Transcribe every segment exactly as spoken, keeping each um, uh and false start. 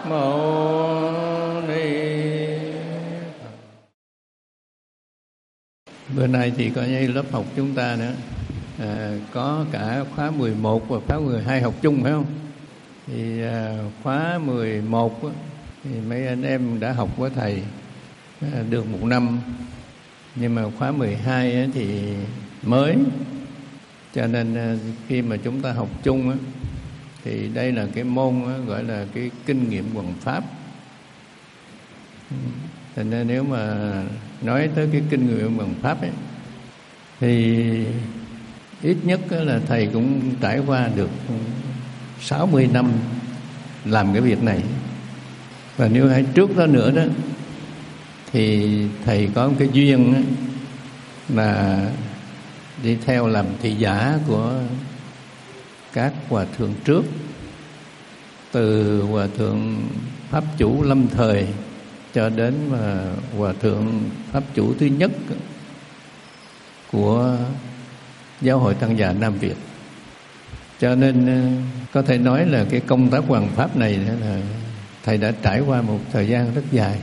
Mâu Ni. Bữa nay thì có như lớp học chúng ta nữa à, có cả khóa mười một và khóa mười hai học chung phải không? Thì à, khóa mười một á, thì mấy anh em đã học với thầy à, được một năm, nhưng mà khóa mười hai á, thì mới, cho nên à, khi mà chúng ta học chung á, thì đây là cái môn á, gọi là cái kinh nghiệm hoằng pháp. Thành ra nếu mà nói tới cái kinh nghiệm hoằng pháp ấy, thì ít nhất là thầy cũng trải qua được sáu mươi năm làm cái việc này. Và nếu hay trước đó nữa đó, thì thầy có một cái duyên đó, là đi theo làm thị giả của các hòa thượng trước, từ hòa thượng pháp chủ lâm thời cho đến mà hòa thượng pháp chủ thứ nhất của Giáo hội Tăng già Nam Việt. Cho nên có thể nói là cái công tác hoằng pháp này là thầy đã trải qua một thời gian rất dài,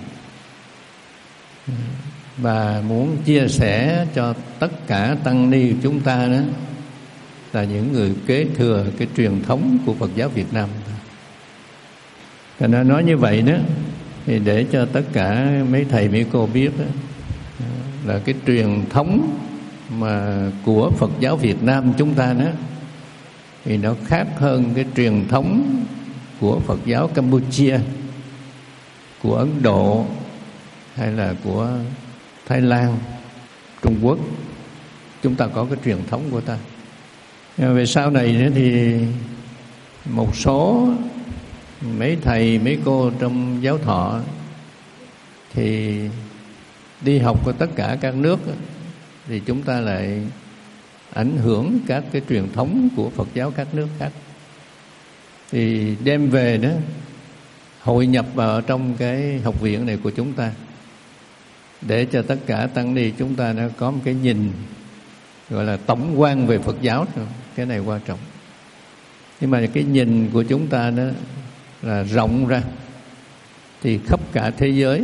và muốn chia sẻ cho tất cả tăng ni chúng ta đó, là những người kế thừa cái truyền thống của Phật giáo Việt Nam. Cho nên nói như vậy đó, thì để cho tất cả mấy thầy mấy cô biết đó, là cái truyền thống mà của Phật giáo Việt Nam chúng ta đó, thì nó khác hơn cái truyền thống của Phật giáo Campuchia, của Ấn Độ, hay là của Thái Lan, Trung Quốc. Chúng ta có cái truyền thống của ta. Về sau này nữa thì một số mấy thầy mấy cô trong giáo thọ thì đi học ở tất cả các nước, thì chúng ta lại ảnh hưởng các cái truyền thống của Phật giáo các nước khác, thì đem về đó hội nhập vào trong cái học viện này của chúng ta, để cho tất cả tăng ni chúng ta nó có một cái nhìn gọi là tổng quan về Phật giáo. Cái này quan trọng. Nhưng mà cái nhìn của chúng ta đó là rộng ra, thì khắp cả thế giới,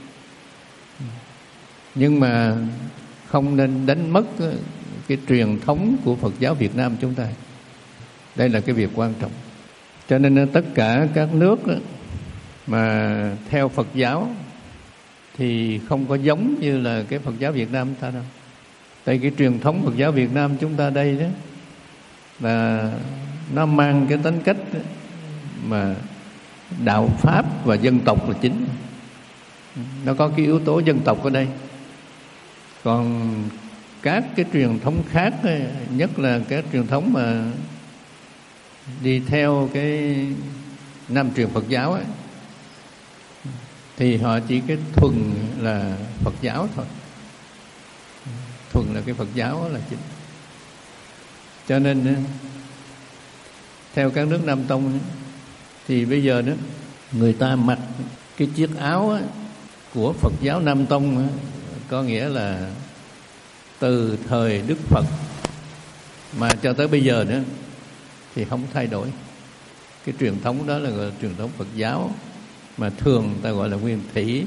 nhưng mà không nên đánh mất cái truyền thống của Phật giáo Việt Nam chúng ta. Đây là cái việc quan trọng. Cho nên tất cả các nước đó, mà theo Phật giáo thì không có giống như là cái Phật giáo Việt Nam ta đâu. Tại cái truyền thống Phật giáo Việt Nam chúng ta đây đó, là nó mang cái tính cách đó, mà đạo pháp và dân tộc là chính. Nó có cái yếu tố dân tộc ở đây. Còn các cái truyền thống khác, nhất là các truyền thống mà đi theo cái nam truyền Phật giáo ấy, thì họ chỉ cái thuần là Phật giáo thôi. Thuần là cái Phật giáo là chính. Cho nên theo các nước Nam Tông thì bây giờ đó, người ta mặc cái chiếc áo ấy, của Phật giáo Nam Tông ấy, có nghĩa là từ thời Đức Phật mà cho tới bây giờ nữa thì không thay đổi. Cái truyền thống đó là gọi là truyền thống Phật giáo, mà thường ta gọi là nguyên thủy.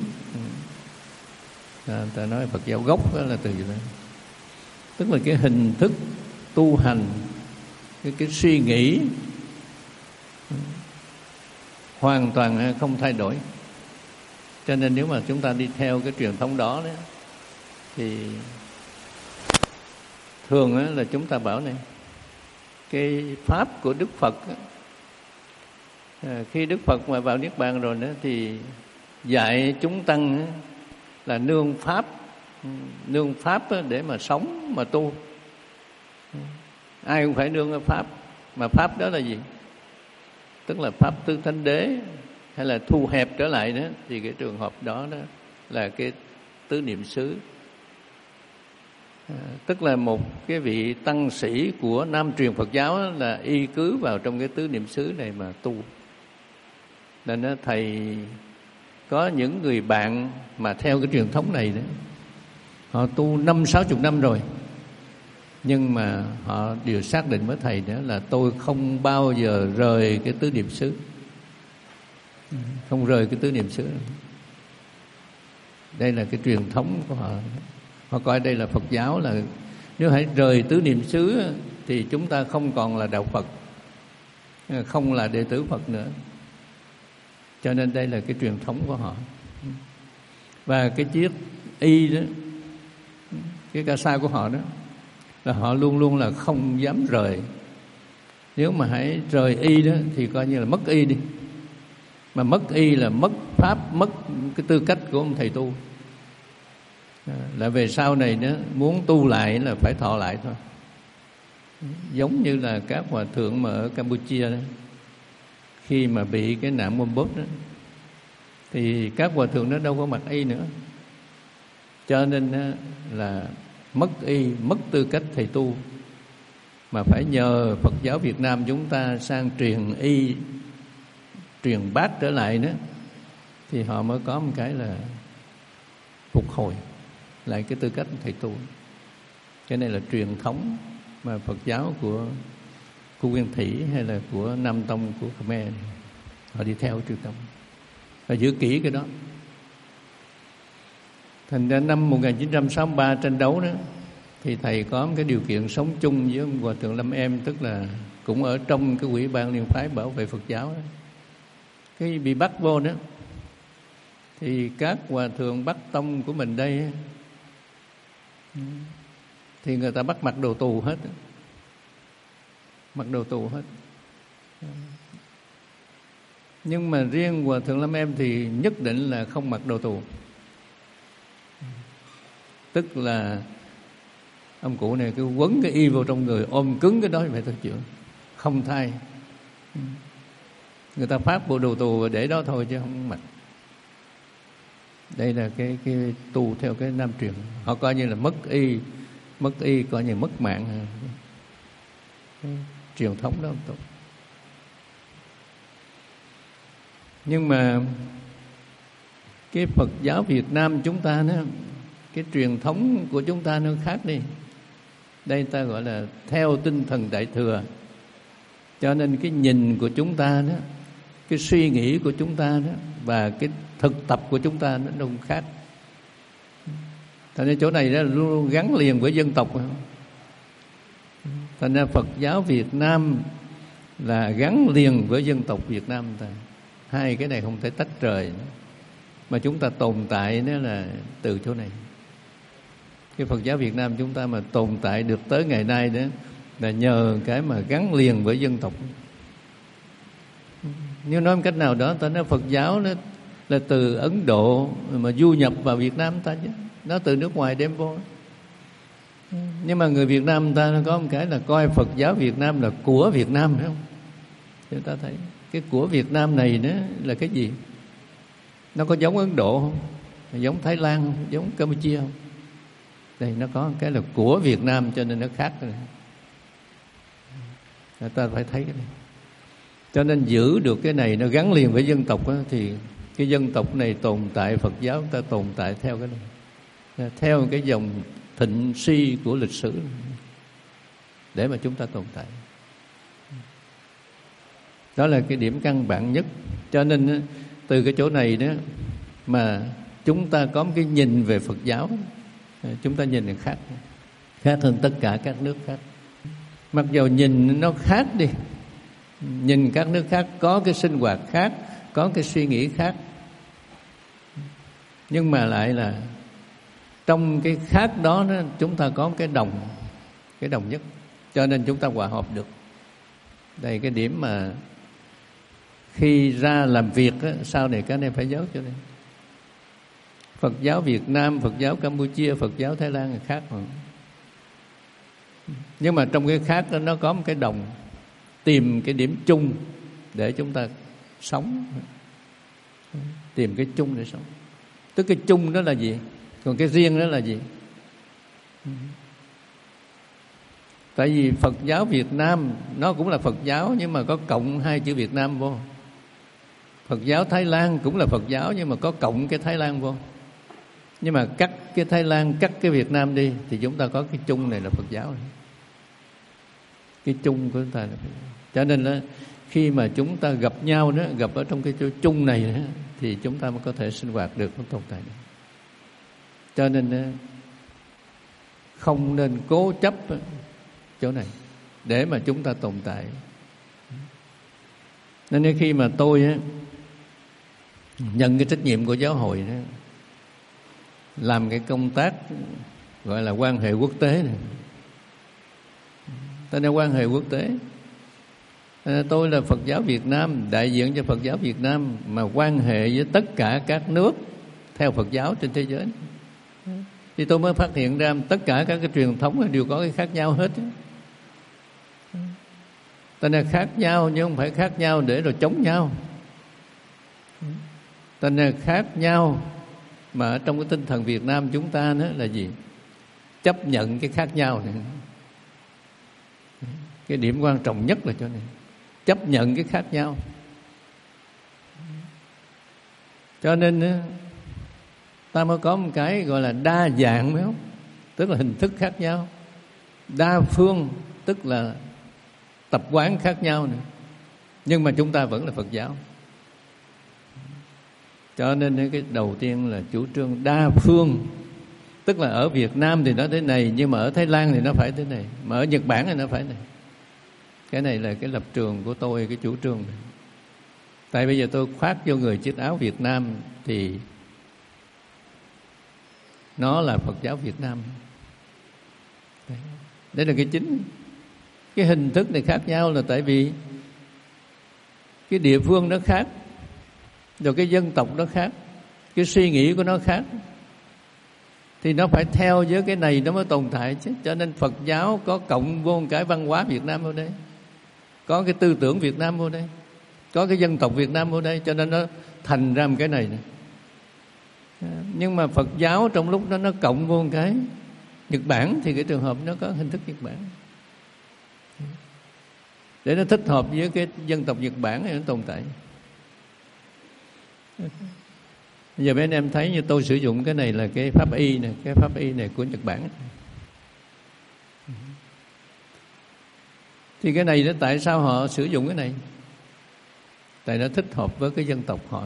Ta, ta nói Phật giáo gốc đó là từ gì đó. Tức là cái hình thức tu hành, cái, cái suy nghĩ hoàn toàn không thay đổi. Cho nên nếu mà chúng ta đi theo cái truyền thống đó, đó thì thường là chúng ta bảo này, cái pháp của Đức Phật à, khi Đức Phật mà vào Niết Bàn rồi đó, thì dạy chúng tăng là nương pháp, nương pháp để mà sống mà tu. Ai cũng phải nương cái pháp, mà pháp đó là gì? Tức là pháp tứ thánh đế, hay là thu hẹp trở lại đó, thì cái trường hợp đó đó là cái tứ niệm xứ. À, tức là một cái vị tăng sĩ của nam truyền Phật giáo là y cứ vào trong cái tứ niệm xứ này mà tu. Nên đó, thầy có những người bạn mà theo cái truyền thống này đó, họ tu năm sáu chục năm rồi, nhưng mà họ đều xác định với thầy đó là tôi không bao giờ rời cái tứ niệm xứ. không rời cái tứ niệm xứ. Đây là cái truyền thống của họ. Họ coi đây là Phật giáo, là nếu hãy rời tứ niệm xứ thì chúng ta không còn là đạo Phật, không là đệ tử Phật nữa. Cho nên đây là cái truyền thống của họ. Và cái chiếc y đó, cái ca sa của họ đó, là họ luôn luôn là không dám rời. Nếu mà hãy rời y đó thì coi như là mất y đi. Mà mất y là mất pháp, mất cái tư cách của ông thầy tu. Là về sau này nữa muốn tu lại là phải thọ lại thôi. Giống như là các hòa thượng mà ở Campuchia đó, khi mà bị cái nạn Pol Pot đó, thì các hòa thượng đó đâu có mặc y nữa. Cho nên là mất y, mất tư cách thầy tu, mà phải nhờ Phật giáo Việt Nam chúng ta sang truyền y, truyền bát trở lại nữa, thì họ mới có một cái là phục hồi lại cái tư cách thầy tu. Cái này là truyền thống mà Phật giáo của của Nguyên Thủy hay là của Nam Tông, của Khmer, họ đi theo truyền thống và giữ kỹ cái đó. Thành ra năm một nghìn chín trăm sáu mươi ba tranh đấu đó, thì thầy có một cái điều kiện sống chung với ông Hòa thượng Lâm Em, tức là cũng ở trong cái Ủy ban Liên phái bảo vệ Phật giáo đó. Cái bị bắt vô đó, thì các hòa thượng Bắc Tông của mình đây thì người ta bắt mặc đồ tù hết, mặc đồ tù hết. Nhưng mà riêng Hòa thượng Lâm Em thì nhất định là không mặc đồ tù. Tức là ông cụ này cứ quấn cái y vào trong người, ôm cứng cái đó vậy thôi, chịu không thay. Người ta phát bộ đồ tù để đó thôi chứ không mặc. Đây là cái cái tu theo cái Nam truyền. Họ coi như là mất y, mất y coi như mất mạng. Cái truyền thống đó không tốt. Nhưng mà cái Phật giáo Việt Nam chúng ta đó, cái truyền thống của chúng ta nó khác đi. Đây ta gọi là theo tinh thần Đại Thừa. Cho nên cái nhìn của chúng ta đó, cái suy nghĩ của chúng ta đó, và cái thực tập của chúng ta nó không khác. Thành ra chỗ này đó luôn luôn gắn liền với dân tộc. Thành ra Phật giáo Việt Nam là gắn liền với dân tộc Việt Nam ta. Hai cái này không thể tách rời nữa. Mà chúng ta tồn tại đó là từ chỗ này. Cái Phật giáo Việt Nam chúng ta mà tồn tại được tới ngày nay đó là nhờ cái mà gắn liền với dân tộc. Nếu nói một cách nào đó, ta nói Phật giáo đó là từ Ấn Độ mà du nhập vào Việt Nam ta chứ. Nó từ nước ngoài đem vô. Nhưng mà người Việt Nam ta nó có một cái là coi Phật giáo Việt Nam là của Việt Nam, phải không? Chúng ta thấy cái của Việt Nam này đó là cái gì? Nó có giống Ấn Độ không? Giống Thái Lan không? Giống Campuchia không? Đây nó có cái là của Việt Nam, cho nên nó khác rồi. Người ta phải thấy cái này. Cho nên giữ được cái này nó gắn liền với dân tộc đó, thì cái dân tộc này tồn tại, Phật giáo ta tồn tại theo cái này, theo cái dòng thịnh suy của lịch sử để mà chúng ta tồn tại. Đó là cái điểm căn bản nhất. Cho nên từ cái chỗ này đó mà chúng ta có một cái nhìn về Phật giáo, chúng ta nhìn là khác, khác hơn tất cả các nước khác. Mặc dù nhìn nó khác đi, nhìn các nước khác có cái sinh hoạt khác, có cái suy nghĩ khác, nhưng mà lại là trong cái khác đó, đó chúng ta có cái đồng, cái đồng nhất, cho nên chúng ta hòa hợp được. Đây cái điểm mà khi ra làm việc á, sau này các anh em phải nhớ cho nên Phật giáo Việt Nam, Phật giáo Campuchia, Phật giáo Thái Lan là khác mà. Nhưng mà trong cái khác đó, nó có một cái đồng, tìm cái điểm chung để chúng ta sống, tìm cái chung để sống. Tức cái chung đó là gì, còn cái riêng đó là gì? Tại vì Phật giáo Việt Nam nó cũng là Phật giáo, nhưng mà có cộng hai chữ Việt Nam vô. Phật giáo Thái Lan cũng là Phật giáo, nhưng mà có cộng cái Thái Lan vô. Nhưng mà cắt cái Thái Lan, cắt cái Việt Nam đi, thì chúng ta có cái chung này là Phật giáo này. Cái chung của chúng ta là Phật giáo. Cho nên là khi mà chúng ta gặp nhau đó, gặp ở trong cái chỗ chung này đó, thì chúng ta mới có thể sinh hoạt được, nó tồn tại được. Cho nên không nên cố chấp chỗ này để mà chúng ta tồn tại. Nên khi mà tôi á, nhận cái trách nhiệm của giáo hội đó, làm cái công tác gọi là quan hệ quốc tế này, ta nói quan hệ quốc tế, tôi là Phật giáo Việt Nam, đại diện cho Phật giáo Việt Nam mà quan hệ với tất cả các nước theo Phật giáo trên thế giới, thì tôi mới phát hiện ra tất cả các cái truyền thống đều có cái khác nhau hết. Ta nên khác nhau nhưng không phải khác nhau để rồi chống nhau. Ta nên khác nhau mà ở trong cái tinh thần Việt Nam chúng ta đó là gì? Chấp nhận cái khác nhau này. Cái điểm quan trọng nhất là chỗ này, chấp nhận cái khác nhau. Cho nên ta mới có một cái gọi là đa dạng, phải không? Tức là hình thức khác nhau. Đa phương tức là tập quán khác nhau nữa. Nhưng mà chúng ta vẫn là Phật giáo. Cho nên cái đầu tiên là chủ trương đa phương. Tức là ở Việt Nam thì nó thế này, nhưng mà ở Thái Lan thì nó phải thế này, mà ở Nhật Bản thì nó phải này. Cái này là cái lập trường của tôi, cái chủ trương này. Tại bây giờ tôi khoác vô người chiếc áo Việt Nam thì nó là Phật giáo Việt Nam. Đây là cái chính. Cái hình thức này khác nhau là tại vì cái địa phương nó khác, rồi cái dân tộc nó khác, cái suy nghĩ của nó khác, thì nó phải theo với cái này nó mới tồn tại chứ. Cho nên Phật giáo có cộng vô cái văn hóa Việt Nam vô đây, có cái tư tưởng Việt Nam vô đây, có cái dân tộc Việt Nam vô đây, cho nên nó thành ra một cái này nè. Nhưng mà Phật giáo trong lúc đó nó cộng vô một cái Nhật Bản thì cái trường hợp nó có hình thức Nhật Bản để nó thích hợp với cái dân tộc Nhật Bản này nó tồn tại. Bây giờ mấy anh em thấy như tôi sử dụng cái này là cái pháp y này, cái pháp y này của Nhật Bản. Thì cái này đó, tại sao họ sử dụng cái này? Tại nó thích hợp với cái dân tộc họ.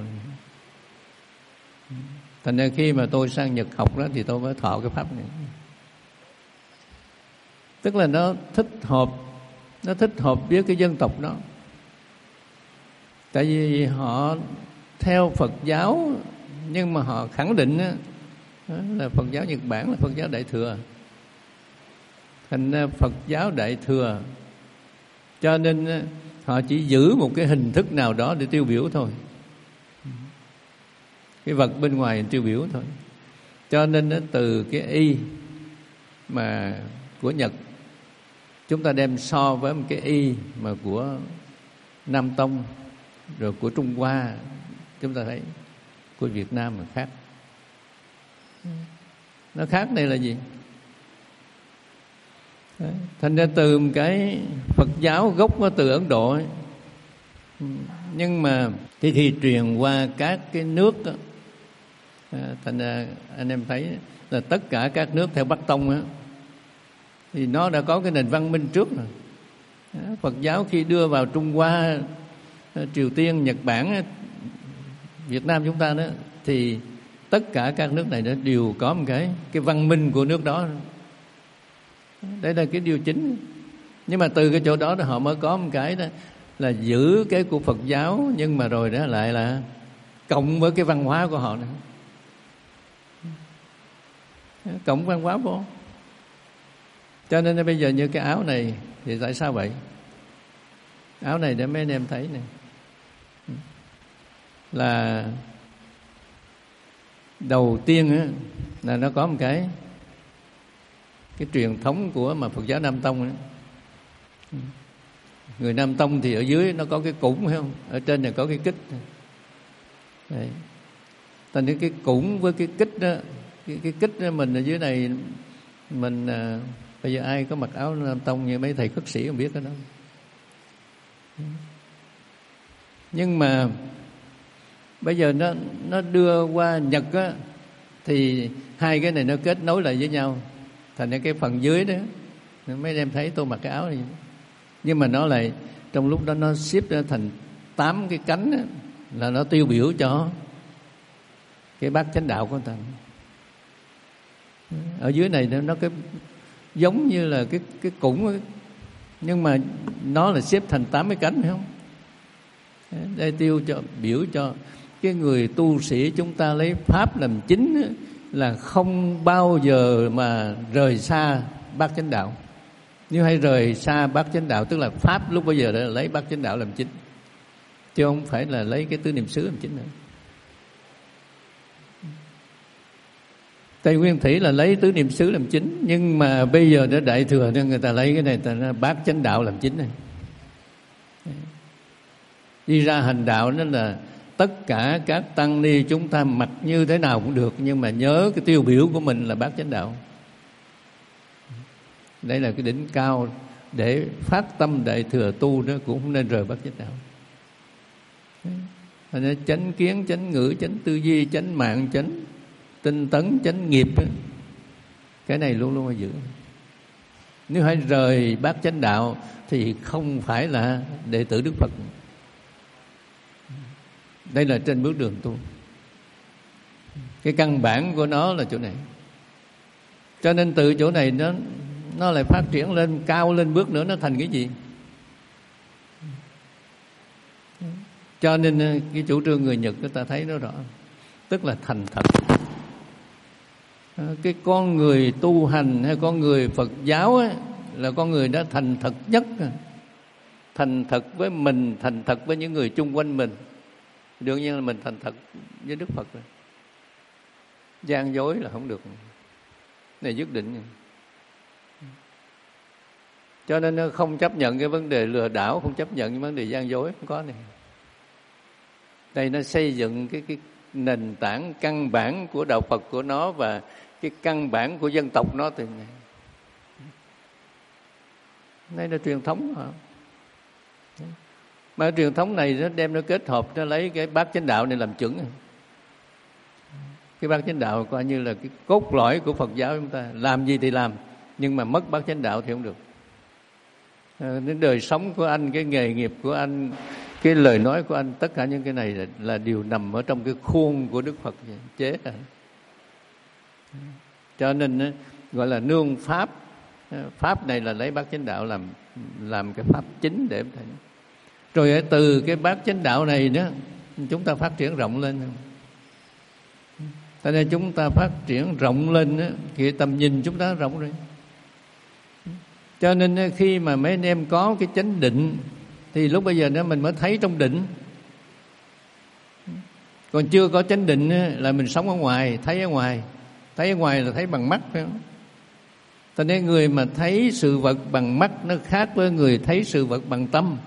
Thành ra khi mà tôi sang Nhật học đó thì tôi mới thọ cái pháp này. Tức là nó thích hợp, nó thích hợp với cái dân tộc đó. Tại vì họ theo Phật giáo, nhưng mà họ khẳng định đó, là Phật giáo Nhật Bản là Phật giáo Đại Thừa. Thành ra Phật giáo Đại Thừa, cho nên họ chỉ giữ một cái hình thức nào đó để tiêu biểu thôi. Cái vật bên ngoài tiêu biểu thôi. Cho nên đó, từ cái y mà của Nhật, chúng ta đem so với một cái y mà của Nam Tông, rồi của Trung Hoa, chúng ta thấy của Việt Nam là khác. Nó khác này là gì? Đấy. Thành ra từ một cái Phật giáo gốc nó từ Ấn Độ ấy. Nhưng mà cái khi truyền qua các cái nước đó, thành ra anh em thấy là tất cả các nước theo Bắc Tông đó, thì nó đã có cái nền văn minh trước rồi. Phật giáo khi đưa vào Trung Hoa, Triều Tiên, Nhật Bản, Việt Nam chúng ta đó, thì tất cả các nước này nó đều có một cái cái văn minh của nước đó. Đây là cái điều chính. Nhưng mà từ cái chỗ đó, đó họ mới có một cái đó là giữ cái của Phật giáo, nhưng mà rồi đó lại là cộng với cái văn hóa của họ nữa. Cộng văn hóa vô. Cho nên bây giờ như cái áo này thì tại sao vậy? Áo này để mấy anh em thấy này, là đầu tiên á, là nó có một cái cái truyền thống của mà Phật giáo Nam Tông đó. Người Nam Tông thì ở dưới nó có cái củng, phải không? Ở trên này có cái kích. Đấy. Thành những cái củng với cái kích đó, cái, cái kích đó mình ở dưới này, mình à, bây giờ ai có mặc áo Nam Tông như mấy thầy khất sĩ không biết cái đó. Nhưng mà bây giờ nó nó đưa qua Nhật á, thì hai cái này nó kết nối lại với nhau, thành ra cái phần dưới đó mấy em thấy tôi mặc cái áo này, nhưng mà nó lại trong lúc đó nó xếp ra thành tám cái cánh đó, là nó tiêu biểu cho cái bát chánh đạo của người ta. Ở dưới này nó cái giống như là cái cái củng ấy, nhưng mà nó là xếp thành tám cái cánh, phải không? Đây tiêu cho biểu cho cái người tu sĩ chúng ta lấy pháp làm chính ấy, là không bao giờ mà rời xa bát chánh đạo. Nếu hay rời xa bát chánh đạo tức là pháp lúc bây giờ đã lấy bát chánh đạo làm chính, chứ không phải là lấy cái tứ niệm xứ làm chính nữa. Tây Nguyên Thủy là lấy tứ niệm xứ làm chính, nhưng mà bây giờ đã Đại Thừa nên người ta lấy cái này, ta bát chánh đạo làm chính này. Đi ra hành đạo đó là tất cả các tăng ni chúng ta mặc như thế nào cũng được, nhưng mà nhớ cái tiêu biểu của mình là bát chánh đạo. Đây là cái đỉnh cao để phát tâm Đại Thừa tu đó, cũng không nên rời bát chánh đạo. Nên chánh kiến, chánh ngữ, chánh tư duy, chánh mạng, chánh tinh tấn, chánh nghiệp đó, cái này luôn luôn phải giữ. Nếu hãy rời bát chánh đạo thì không phải là đệ tử Đức Phật. Đây là trên bước đường tu. Cái căn bản của nó là chỗ này. Cho nên từ chỗ này nó nó lại phát triển lên cao lên bước nữa, nó thành cái gì? Cho nên cái chủ trương người Nhật người ta thấy nó rõ, tức là thành thật. Cái con người tu hành hay con người Phật giáo ấy, là con người đã thành thật nhất. Thành thật với mình, thành thật với những người chung quanh mình. Đương nhiên là mình thành thật với Đức Phật rồi. Gian dối là không được. Này dứt định. Cho nên nó không chấp nhận cái vấn đề lừa đảo, không chấp nhận cái vấn đề gian dối, không có này. Đây nó xây dựng cái, cái nền tảng căn bản của đạo Phật của nó và cái căn bản của dân tộc nó từ này. Đây là truyền thống hả? Mà truyền thống này nó đem nó kết hợp, nó lấy cái bát chánh đạo này làm chuẩn. Cái bát chánh đạo coi như là cái cốt lõi của Phật giáo chúng ta. Làm gì thì làm, nhưng mà mất bát chánh đạo thì không được. À, đến đời sống của anh, cái nghề nghiệp của anh, cái lời nói của anh, tất cả những cái này là, là đều nằm ở trong cái khuôn của Đức Phật chế ra. Cho nên gọi là nương pháp. Pháp này là lấy bát chánh đạo làm làm cái pháp chính để thầy. Rồi từ cái bát chánh đạo này đó chúng ta phát triển rộng lên. Cho nên chúng ta phát triển rộng lên đó, thì tầm nhìn chúng ta rộng rồi. Cho nên khi mà mấy anh em có cái chánh định thì lúc bây giờ đó mình mới thấy trong định. Còn chưa có chánh định là mình sống ở ngoài, thấy ở ngoài. Thấy ở ngoài là thấy bằng mắt, phải không? Cho nên người mà thấy sự vật bằng mắt nó khác với người thấy sự vật bằng tâm.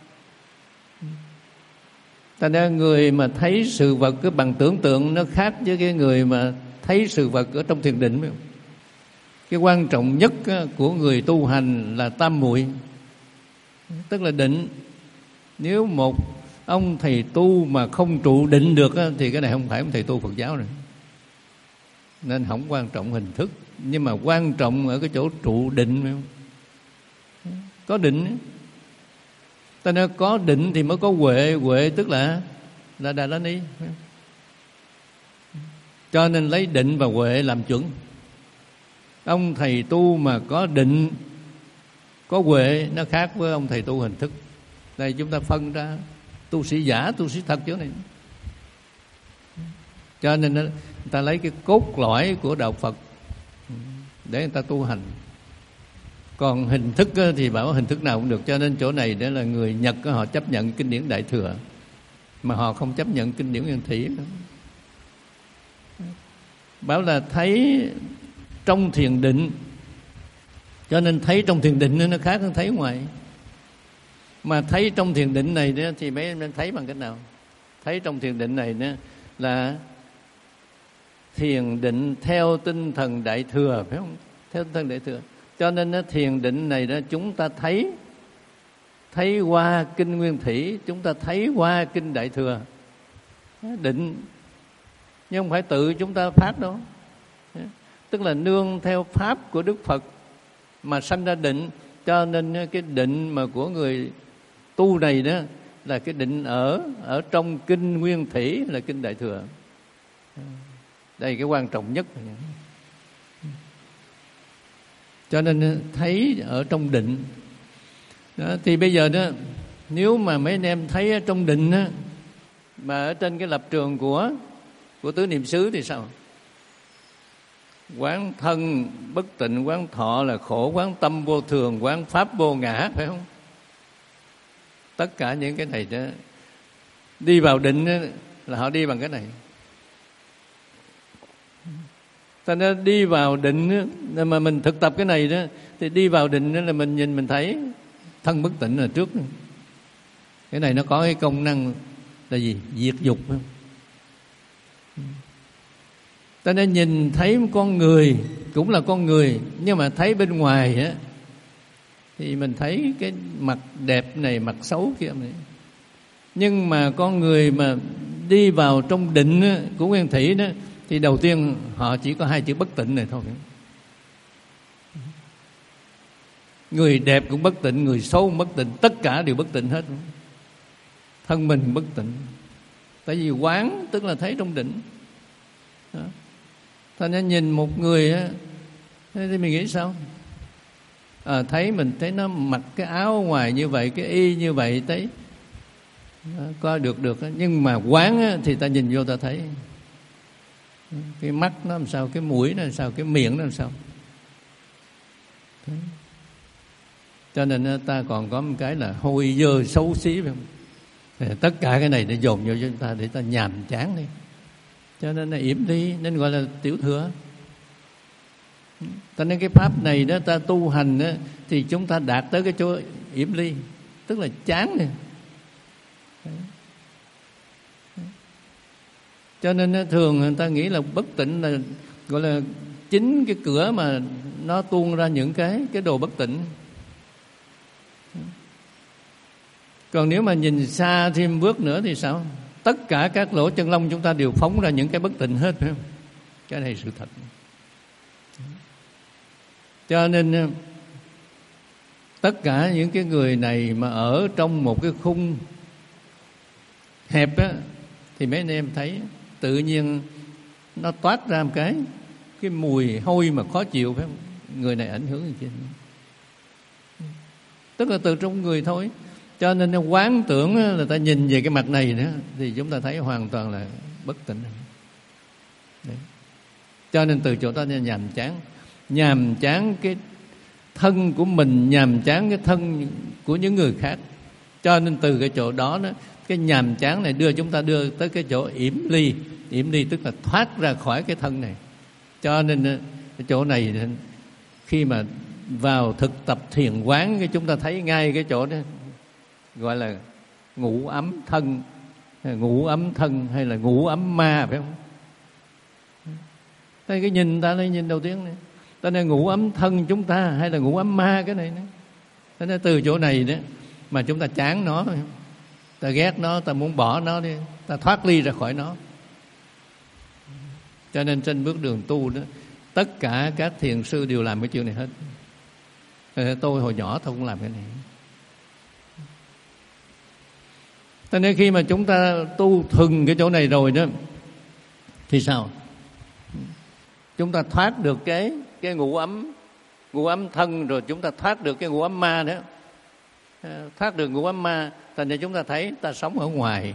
Cho nên người mà thấy sự vật cái bằng tưởng tượng nó khác với cái người mà thấy sự vật ở trong thiền định. Cái quan trọng nhất của người tu hành là tam muội, tức là định. Nếu một ông thầy tu mà không trụ định được thì cái này không phải ông thầy tu Phật giáo rồi. Nên không quan trọng hình thức, nhưng mà quan trọng ở cái chỗ trụ định, phải không? Có định. Ta nói có định thì mới có huệ, huệ tức là là Đà La Ni. Cho nên lấy định và huệ làm chuẩn. Ông thầy tu mà có định, có huệ nó khác với ông thầy tu hình thức. Đây chúng ta phân ra tu sĩ giả, tu sĩ thật chỗ này. Cho nên người ta lấy cái cốt lõi của đạo Phật để người ta tu hành. Còn hình thức thì bảo hình thức nào cũng được. Cho nên chỗ này để là người Nhật họ chấp nhận kinh điển Đại Thừa, mà họ không chấp nhận kinh điển Nguyên Thủy nữa. Bảo là thấy trong thiền định, cho nên thấy trong thiền định nó khác hơn thấy ngoài. Mà thấy trong thiền định này thì mấy em thấy bằng cách nào? Thấy trong thiền định này là thiền định theo tinh thần Đại Thừa, phải không? Theo tinh thần Đại Thừa. Cho nên thiền định này đó chúng ta thấy thấy qua kinh Nguyên Thủy, chúng ta thấy qua kinh Đại Thừa. Định, nhưng không phải tự chúng ta phát đâu. Tức là nương theo pháp của Đức Phật mà sanh ra định. Cho nên cái định mà của người tu này đó là cái định ở ở trong kinh Nguyên Thủy là kinh Đại Thừa. Đây cái quan trọng nhất. Cho nên thấy ở trong định đó, thì bây giờ đó, nếu mà mấy anh em thấy ở trong định đó, mà ở trên cái lập trường của của tứ niệm xứ thì sao? Quán thân bất tịnh, quán thọ là khổ, quán tâm vô thường, quán pháp vô ngã, phải không? Tất cả những cái này đó, đi vào định đó, là họ đi bằng cái này. Ta nó đi vào định đó, mà mình thực tập cái này đó, thì đi vào định đó là mình nhìn mình thấy thân bất tịnh là trước. Cái này nó có cái công năng là gì? Diệt dục. Ta nên nhìn thấy con người cũng là con người, nhưng mà thấy bên ngoài á thì mình thấy cái mặt đẹp này, mặt xấu kia này. Nhưng mà con người mà đi vào trong định á, của Nguyên Thủy đó, thì đầu tiên họ chỉ có hai chữ bất tịnh này thôi. Người đẹp cũng bất tịnh, người xấu cũng bất tịnh, tất cả đều bất tịnh hết. Thân mình bất tịnh. Tại vì quán tức là thấy trong định. Đó. Thành ra nhìn một người á, thì mình nghĩ sao? À, thấy mình thấy nó mặc cái áo ngoài như vậy, cái y như vậy, thấy coi được được. Nhưng mà quán á, thì ta nhìn vô ta thấy cái mắt nó làm sao, cái mũi nó làm sao, cái miệng nó làm sao. Thế. Cho nên ta còn có một cái là hôi dơ xấu xí, phải không? Thì tất cả cái này để dồn vô cho chúng ta để ta nhàm chán đi. Cho nên là yểm đi, nên gọi là tiểu thừa. Cho nên cái pháp này đó ta tu hành đó, thì chúng ta đạt tới cái chỗ yểm ly, tức là chán này. Cho nên thường người ta nghĩ là bất tịnh là gọi là chính cái cửa mà nó tuôn ra những cái cái đồ bất tịnh. Còn nếu mà nhìn xa thêm bước nữa thì sao? Tất cả các lỗ chân lông chúng ta đều phóng ra những cái bất tịnh hết, phải không? Cái này sự thật. Cho nên tất cả những cái người này mà ở trong một cái khung hẹp á, thì mấy anh em thấy tự nhiên nó toát ra một cái cái mùi hôi mà khó chịu, phải không? Người này ảnh hưởng gì chứ? Tức là từ trong người thôi. Cho nên quán tưởng là ta nhìn về cái mặt này nữa thì chúng ta thấy hoàn toàn là bất tịnh. Đấy. Cho nên từ chỗ đó nhàm chán, nhàm chán cái thân của mình, nhàm chán cái thân của những người khác. Cho nên từ cái chỗ đó, đó cái nhàm chán này đưa chúng ta đưa tới cái chỗ yểm ly. Yểm ly tức là thoát ra khỏi cái thân này. Cho nên cái chỗ này khi mà vào thực tập thiền quán, cái chúng ta thấy ngay cái chỗ đó gọi là ngủ ấm thân, ngủ ấm thân hay là ngủ ấm ma, phải không? Đây cái nhìn ta đây, nhìn đầu tiên này, ta này ngủ ấm thân chúng ta hay là ngủ ấm ma cái này nữa. Thế nên từ chỗ này đó mà chúng ta chán nó, ta ghét nó, ta muốn bỏ nó đi, ta thoát ly ra khỏi nó. Cho nên trên bước đường tu đó, tất cả các thiền sư đều làm cái chuyện này hết. Tôi hồi nhỏ tôi cũng làm cái này. Cho nên khi mà chúng ta tu thuần cái chỗ này rồi đó thì sao? Chúng ta thoát được cái cái ngủ ấm, ngủ ấm thân, rồi chúng ta thoát được cái ngủ ấm ma nữa. Thoát được ngủ ấm ma, thành ra chúng ta thấy ta sống ở ngoài.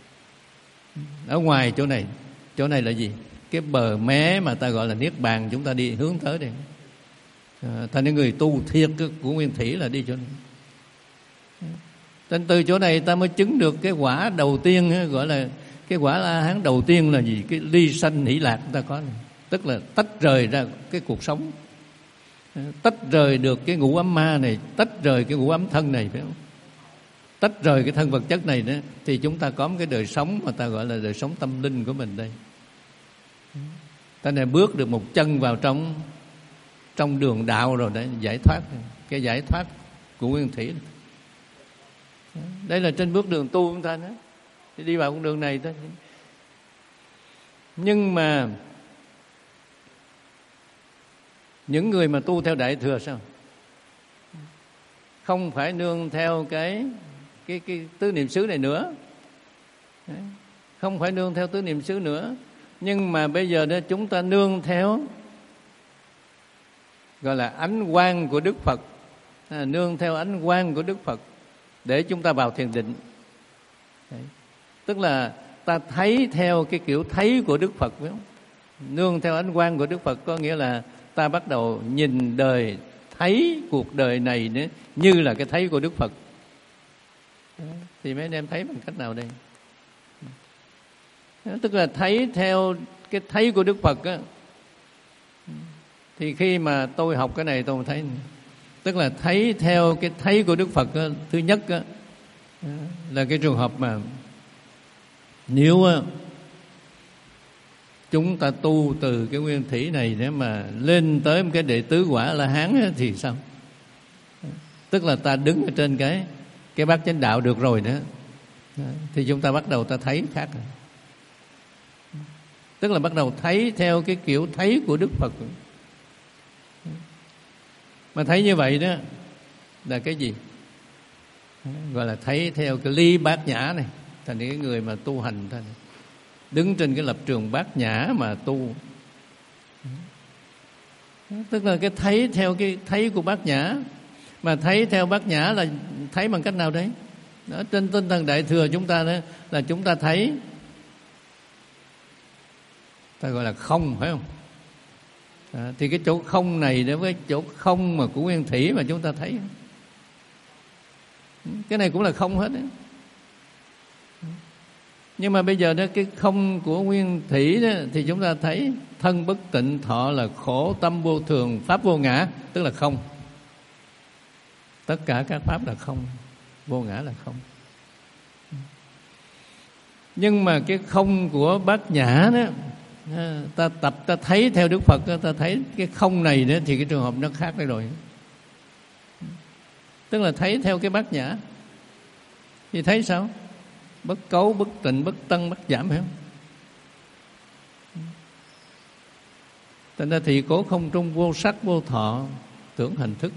Ở ngoài chỗ này, chỗ này là gì? Cái bờ mé mà ta gọi là niết bàn, chúng ta đi hướng tới đây. À, thành ra người tu thiệt của Nguyên Thủy là đi chỗ này. Nên từ chỗ này ta mới chứng được cái quả đầu tiên, gọi là cái quả La Hán đầu tiên là gì? Cái ly sanh hỷ lạc ta có này. Tức là tách rời ra cái cuộc sống, tách rời được cái ngủ ấm ma này, tách rời cái ngủ ấm thân này, phải không? Tách rời cái thân vật chất này nữa, thì chúng ta có một cái đời sống mà ta gọi là đời sống tâm linh của mình đây. Ta này bước được một chân vào trong trong đường đạo rồi đấy, giải thoát, cái giải thoát của Nguyên Thủy. Đây là trên bước đường tu chúng ta đó, thì đi vào con đường này thôi. Nhưng mà những người mà tu theo Đại Thừa sao? Không phải nương theo cái cái cái tứ niệm xứ này nữa. Đấy. Không phải nương theo tứ niệm xứ nữa, nhưng mà bây giờ đó chúng ta nương theo gọi là ánh quang của Đức Phật, à, nương theo ánh quang của Đức Phật để chúng ta vào thiền định. Đấy. Tức là ta thấy theo cái kiểu thấy của Đức Phật, phải không? Nương theo ánh quang của Đức Phật có nghĩa là ta bắt đầu nhìn đời, thấy cuộc đời này nữa như là cái thấy của Đức Phật. Đấy. Thì mấy anh em thấy bằng cách nào đây? Tức là thấy theo cái thấy của Đức Phật á. Thì khi mà tôi học cái này tôi thấy, tức là thấy theo cái thấy của Đức Phật á, thứ nhất á, là cái trường hợp mà nếu á, chúng ta tu từ cái nguyên thủy này để mà lên tới một cái đệ tứ quả A-la-hán á, thì sao? Tức là ta đứng ở trên cái cái bát chánh đạo được rồi đó, thì chúng ta bắt đầu ta thấy khác rồi. Tức là bắt đầu thấy theo cái kiểu thấy của Đức Phật. Mà thấy như vậy đó là cái gì? Gọi là thấy theo cái ly bát nhã này. Thành cái người mà tu hành thôi, đứng trên cái lập trường bát nhã mà tu. Tức là cái thấy theo cái thấy của bát nhã. Mà thấy theo bát nhã là thấy bằng cách nào đấy? Đó, trên tinh thần Đại Thừa chúng ta đó là chúng ta thấy, ta gọi là không, phải không? À, thì cái chỗ không này đối với chỗ không mà của nguyên thủy mà chúng ta thấy, cái này cũng là không hết đấy. Nhưng mà bây giờ đó cái không của nguyên thủy đó, thì chúng ta thấy thân bất tịnh, thọ là khổ, tâm vô thường, pháp vô ngã, tức là không. Tất cả các pháp là không, vô ngã là không. Nhưng mà cái không của bát nhã đó, ta tập ta thấy theo Đức Phật, ta thấy cái không này nữa thì cái trường hợp nó khác đây rồi. Tức là thấy theo cái bát nhã thì thấy sao? Bất cấu, bất tịnh, bất tân, bất giảm, phải không? Thành ra thì cố không trung, vô sắc, vô thọ, tưởng hành thức.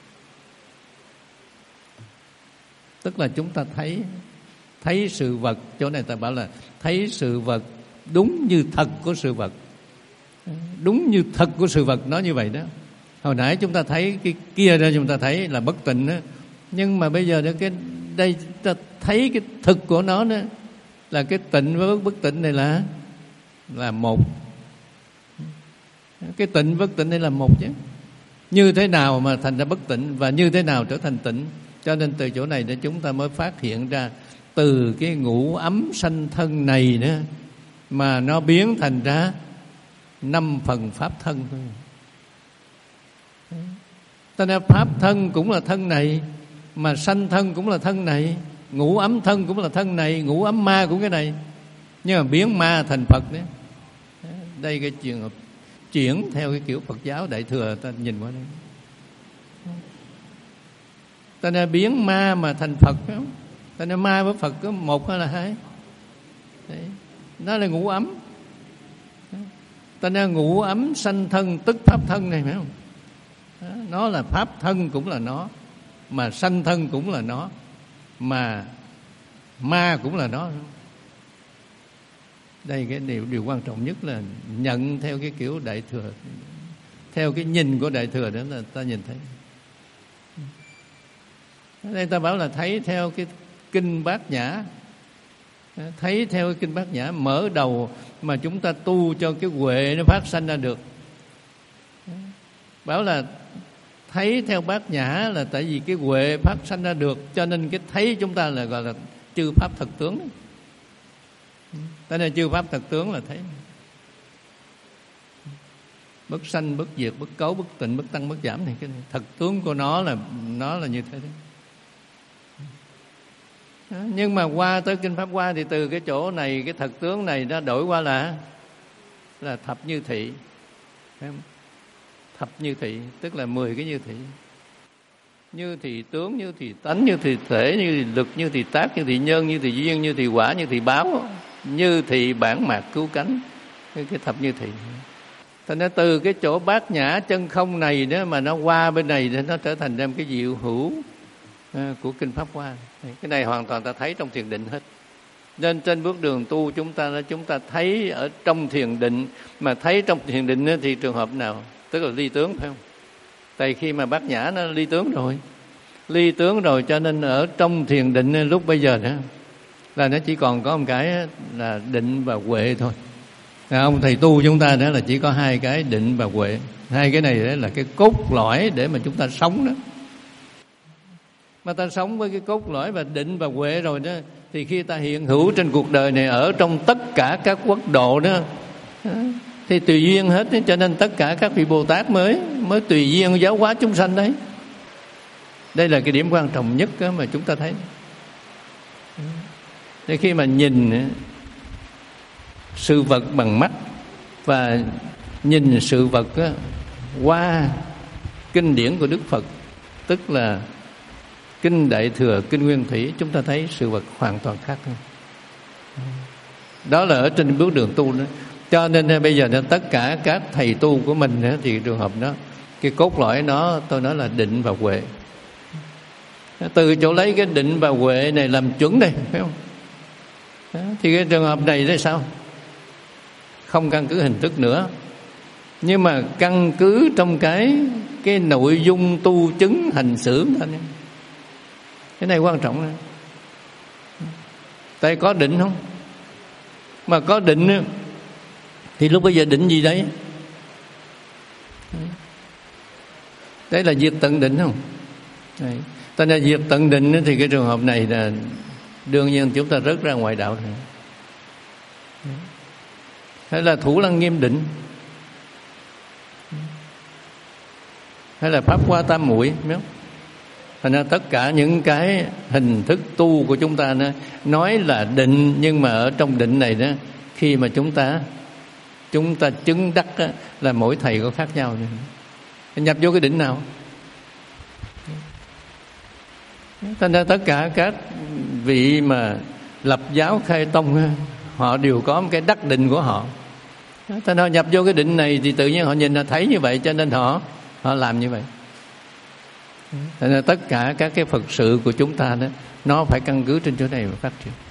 Tức là chúng ta thấy thấy sự vật, chỗ này ta bảo là thấy sự vật đúng như thật của sự vật. Đúng như thật của sự vật, nó như vậy đó. Hồi nãy chúng ta thấy cái kia ra chúng ta thấy là bất tịnh đó. Nhưng mà bây giờ đó, cái đây ta thấy cái thực của nó đó, là cái tịnh với bất, bất tịnh này là là một. Cái tịnh bất tịnh này là một chứ. Như thế nào mà thành ra bất tịnh và như thế nào trở thành tịnh. Cho nên từ chỗ này để chúng ta mới phát hiện ra từ cái ngũ ấm sanh thân này nữa mà nó biến thành ra năm phần pháp thân thôi. Cho nên pháp thân cũng là thân này, mà sanh thân cũng là thân này, ngũ ấm thân cũng là thân này, ngũ ấm ma cũng cái này. Nhưng mà biến ma thành Phật đấy. Đây cái trường hợp chuyển theo cái kiểu Phật giáo Đại Thừa, ta nhìn qua đây. Ta nên biến ma mà thành Phật, phải không? Ta nên ma với Phật có một hay là hai? Đấy. Nó là ngũ ấm. Ta nên ngũ ấm sanh thân tức pháp thân này, phải không? Đó, nó là pháp thân cũng là nó, mà sanh thân cũng là nó, mà ma cũng là nó. Đây cái điều điều quan trọng nhất là nhận theo cái kiểu Đại Thừa, theo cái nhìn của Đại Thừa đó là ta nhìn thấy. Đây ta bảo là thấy theo cái kinh Bát Nhã, thấy theo cái kinh Bát Nhã mở đầu mà chúng ta tu cho cái huệ nó phát sanh ra được. Bảo là thấy theo Bát Nhã là tại vì cái huệ phát sanh ra được, cho nên cái thấy chúng ta là gọi là chư pháp thật tướng. Tại nên chư pháp thật tướng là thấy bất sanh, bất diệt, bất cấu, bất tịnh, bất tăng, bất giảm, thì cái thật tướng của nó là nó là như thế đấy. Nhưng mà qua tới kinh Pháp Hoa thì từ cái chỗ này, cái thật tướng này nó đổi qua là là thập như thị. Thập như thị tức là mười cái như thị. Như thì tướng, như thì tánh, như thì thể, như thì lực, như thì tác, như thì nhân, như thì duyên, như thì quả, như thì báo, như thì bản mạc cứu cánh. Cái, cái thập như thị. Thành ra từ cái chỗ Bát Nhã chân không này đó mà nó qua bên này để nó trở thành ra cái diệu hữu của Kinh Pháp Hoa. Cái này hoàn toàn ta thấy trong thiền định hết. Nên trên bước đường tu chúng ta chúng ta thấy ở trong thiền định, mà thấy trong thiền định thì trường hợp nào? Tức là ly tướng, phải không? Tại khi mà Bát Nhã nó ly tướng rồi, ly tướng rồi cho nên ở trong thiền định lúc bây giờ nữa là nó chỉ còn có một cái là định và huệ thôi. À, ông thầy tu chúng ta đó là chỉ có hai cái định và huệ. Hai cái này đó là cái cốt lõi để mà chúng ta sống đó. Mà ta sống với cái cốt lõi và định và huệ rồi đó, thì khi ta hiện hữu trên cuộc đời này ở trong tất cả các quốc độ đó thì tùy duyên hết. Cho nên tất cả các vị Bồ Tát mới mới tùy duyên giáo hóa chúng sanh đấy. Đây là cái điểm quan trọng nhất mà chúng ta thấy. Để khi mà nhìn sự vật bằng mắt và nhìn sự vật qua kinh điển của Đức Phật, tức là Kinh Đại Thừa, Kinh Nguyên Thủy, chúng ta thấy sự vật hoàn toàn khác hơn. Đó là ở trên bước đường tu đó. Cho nên bây giờ tất cả các thầy tu của mình thì trường hợp đó, cái cốt lõi nó tôi nói là định và huệ. Từ chỗ lấy cái định và huệ này làm chuẩn đây, phải không? Đó, thì cái trường hợp này là sao? Không căn cứ hình thức nữa, nhưng mà căn cứ trong cái cái nội dung tu chứng hành xử thôi. Cái này quan trọng này. Tại có định không? Mà có định thì lúc bây giờ định gì đấy? Đấy là diệt tận định không? Đấy. Tại nên diệt tận định thì cái trường hợp này là đương nhiên chúng ta rớt ra ngoài đạo này. Hay là thủ lăng nghiêm định, hay là pháp hoa tam muội, biết không? Thành ra tất cả những cái hình thức tu của chúng ta đó, nói là định, nhưng mà ở trong định này đó, khi mà chúng ta chúng ta chứng đắc đó, là mỗi thầy có khác nhau. Nhập vô cái định nào? Thành ra tất cả các vị mà lập giáo khai tông, họ đều có một cái đắc định của họ. Thành ra nhập vô cái định này thì tự nhiên họ nhìn là thấy như vậy, cho nên họ họ làm như vậy. Thành ra tất cả các cái Phật sự của chúng ta đó, nó phải căn cứ trên chỗ này mà phát triển.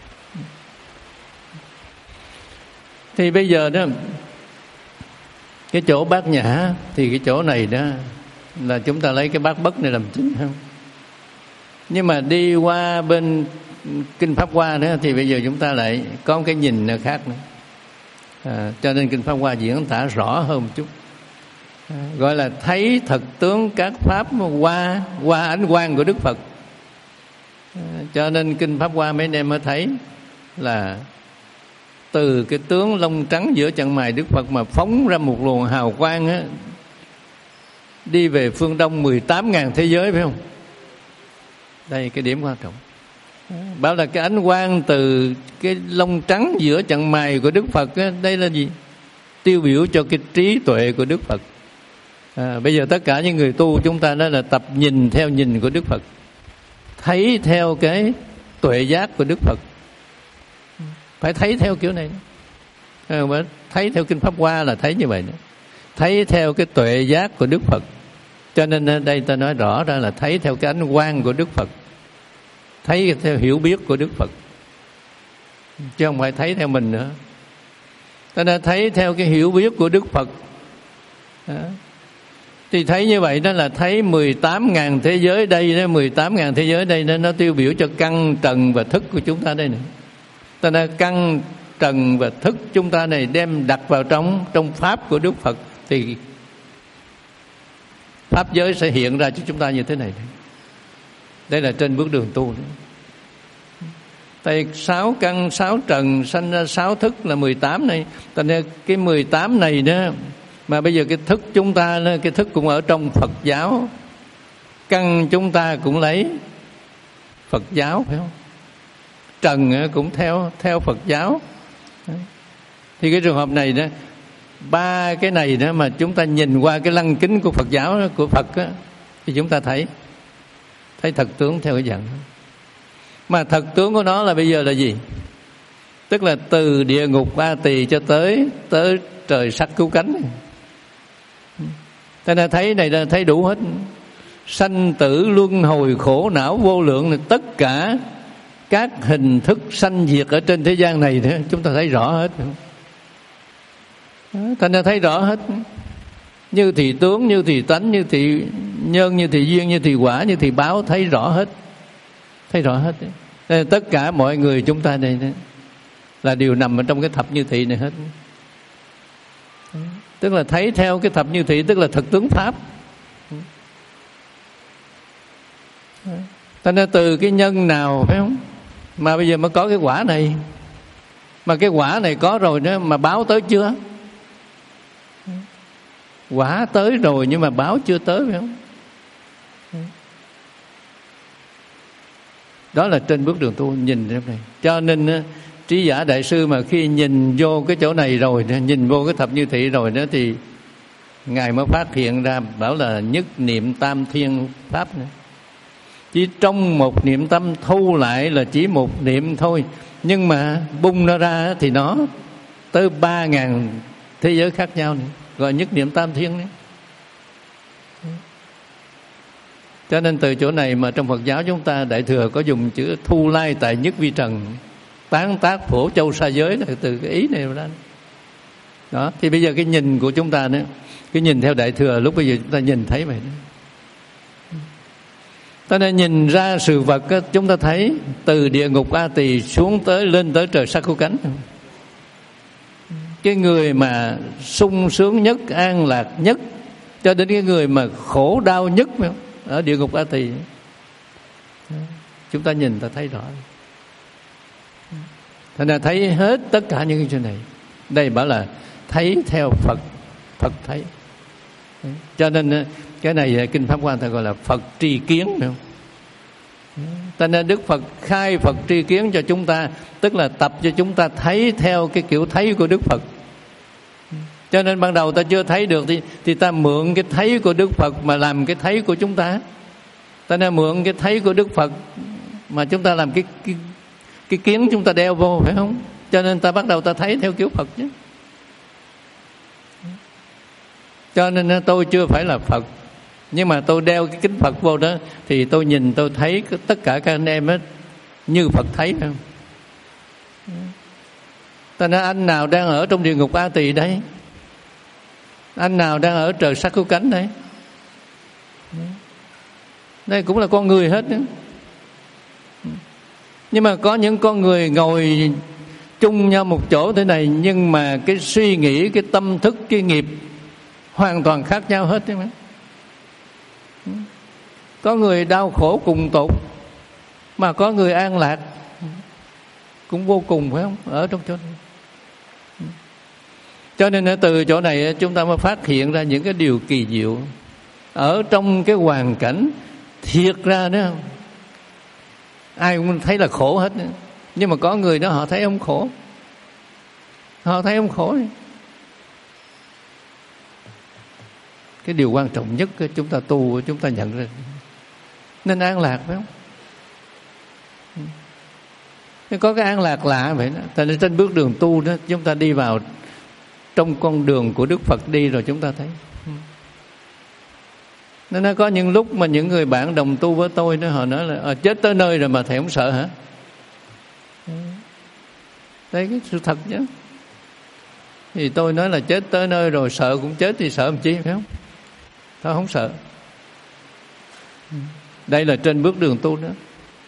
Thì bây giờ đó, cái chỗ Bát Nhã thì cái chỗ này đó là chúng ta lấy cái bát bất này làm chính, không? Nhưng mà đi qua bên Kinh Pháp Hoa đó thì bây giờ chúng ta lại có một cái nhìn khác nữa. À, cho nên Kinh Pháp Hoa diễn tả rõ hơn một chút, à, gọi là thấy thật tướng các pháp qua qua ánh quang của Đức Phật. À, cho nên Kinh Pháp Hoa mấy anh em mới thấy là từ cái tướng lông trắng giữa chặng mày Đức Phật mà phóng ra một luồng hào quang á, đi về phương đông mười tám ngàn thế giới, phải không? Đây cái điểm quan trọng. Bảo là cái ánh quang từ cái lông trắng giữa chặng mày của Đức Phật á, đây là gì? Tiêu biểu cho cái trí tuệ của Đức Phật. À, bây giờ tất cả những người tu chúng ta đó là tập nhìn theo nhìn của Đức Phật, thấy theo cái tuệ giác của Đức Phật. Phải thấy theo kiểu này. À, thấy theo Kinh Pháp Hoa là thấy như vậy đó. Thấy theo cái tuệ giác của Đức Phật. Cho nên đây ta nói rõ ra là thấy theo cái ánh quang của Đức Phật, thấy theo hiểu biết của Đức Phật, chứ không phải thấy theo mình nữa. Ta nên thấy theo cái hiểu biết của Đức Phật. Đó. Thì thấy như vậy đó là thấy mười tám ngàn thế giới đây đó, mười tám ngàn thế giới đây đó, nó tiêu biểu cho căn trần và thức của chúng ta đây này. Ta nên căn trần và thức chúng ta này đem đặt vào trong trong pháp của Đức Phật thì pháp giới sẽ hiện ra cho chúng ta như thế này. Đây là trên bước đường tu đó. Tại sáu căn sáu trần sanh ra sáu thức là mười tám này. Tại nên cái mười tám này đó, mà bây giờ cái thức chúng ta đó, cái thức cũng ở trong Phật giáo, căn chúng ta cũng lấy Phật giáo, phải không? Trần cũng theo theo Phật giáo. Thì cái trường hợp này đó, ba cái này đó mà chúng ta nhìn qua cái lăng kính của Phật giáo đó, của Phật đó, thì chúng ta thấy thấy thật tướng theo cái dạng đó. Mà thật tướng của nó là bây giờ là gì? Tức là từ địa ngục A Tỳ cho tới tới trời sắc cứu cánh. Thế nên thấy này là thấy đủ hết. sanh tử luân hồi khổ não vô lượng này, tất cả các hình thức sanh diệt ở trên thế gian này đó, chúng ta thấy rõ hết. Thành ra thấy rõ hết. Như thì tướng, như thì tánh, như thì nhân, như thì duyên, như thì quả, như thì báo, thấy rõ hết. Thấy rõ hết. Nên tất cả mọi người chúng ta đây là đều nằm ở trong cái thập như thị này hết. Tức là thấy theo cái thập như thị, tức là thực tướng pháp. Thành ra từ cái nhân nào phải không, mà bây giờ mới có cái quả này. Mà cái quả này có rồi đó, mà báo tới chưa? Quả tới rồi nhưng mà báo chưa tới, phải không? Đó là trên bước đường tu nhìn trong này. Cho nên Trí Giả Đại Sư mà khi nhìn vô cái chỗ này rồi, nhìn vô cái thập như thị rồi đó, thì Ngài mới phát hiện ra, bảo là nhất niệm tam thiên pháp nữa. Chỉ trong một niệm tâm thu lại là chỉ một niệm thôi, nhưng mà bung nó ra thì nó tới ba ngàn thế giới khác nhau nữa, gọi nhất niệm tam thiên nữa. Cho nên từ chỗ này mà trong Phật giáo chúng ta Đại Thừa có dùng chữ thu lai tại nhất vi trần, tán tác phổ châu sa giới, là từ cái ý này ra. Đó, thì bây giờ cái nhìn của chúng ta nữa, cái nhìn theo Đại Thừa lúc bây giờ chúng ta nhìn thấy vậy đó. Ta nên nhìn ra sự vật, chúng ta thấy từ địa ngục A Tỳ xuống tới lên tới trời Sắc Khưu Cánh. Cái người mà sung sướng nhất, an lạc nhất, cho đến cái người mà khổ đau nhất ở địa ngục A Tỳ, chúng ta nhìn ta thấy rõ. Thành ra thấy hết tất cả những cái chuyện này. Đây bảo là thấy theo Phật, Phật thấy. Cho nên cái này Kinh Pháp Hoa ta gọi là Phật tri kiến, phải không? Ta nên Đức Phật khai Phật tri kiến cho chúng ta, tức là tập cho chúng ta thấy theo cái kiểu thấy của Đức Phật. Cho nên ban đầu ta chưa thấy được thì, thì ta mượn cái thấy của Đức Phật mà làm cái thấy của chúng ta. Ta nên mượn cái thấy của Đức Phật mà chúng ta làm cái, cái, cái kiến chúng ta đeo vô, phải không? Cho nên ta bắt đầu ta thấy theo kiểu Phật chứ. Cho nên tôi chưa phải là Phật, nhưng mà tôi đeo cái kính Phật vô đó, thì tôi nhìn tôi thấy tất cả các anh em hết như Phật thấy, phải không? Ta nói anh nào đang ở trong địa ngục A Tỳ đấy, anh nào đang ở trời Sắc Khưu Cánh đấy, đây cũng là con người hết nữa. Nhưng mà có những con người ngồi chung nhau một chỗ thế này, nhưng mà cái suy nghĩ, cái tâm thức, cái nghiệp hoàn toàn khác nhau hết đấy mà. Có người đau khổ cùng tột, mà có người an lạc cũng vô cùng, phải không? Ở trong chỗ này. Cho nên từ chỗ này chúng ta mới phát hiện ra những cái điều kỳ diệu ở trong cái hoàn cảnh thiệt ra đó. Ai cũng thấy là khổ hết, nhưng mà có người đó họ thấy không khổ, họ thấy không khổ. Cái điều quan trọng nhất chúng ta tu, chúng ta nhận ra nên an lạc, phải không? Nên có cái an lạc lạ vậy đó. Tại nên trên bước đường tu đó, chúng ta đi vào trong con đường của Đức Phật đi rồi chúng ta thấy. Nên nó có những lúc mà những người bạn đồng tu với tôi đó, họ nói là à, chết tới nơi rồi mà thầy không sợ hả? Đây cái sự thật chứ. Thì tôi nói là chết tới nơi rồi, sợ cũng chết thì sợ làm chi, phải không? Tôi không sợ. Đây là trên bước đường tu đó.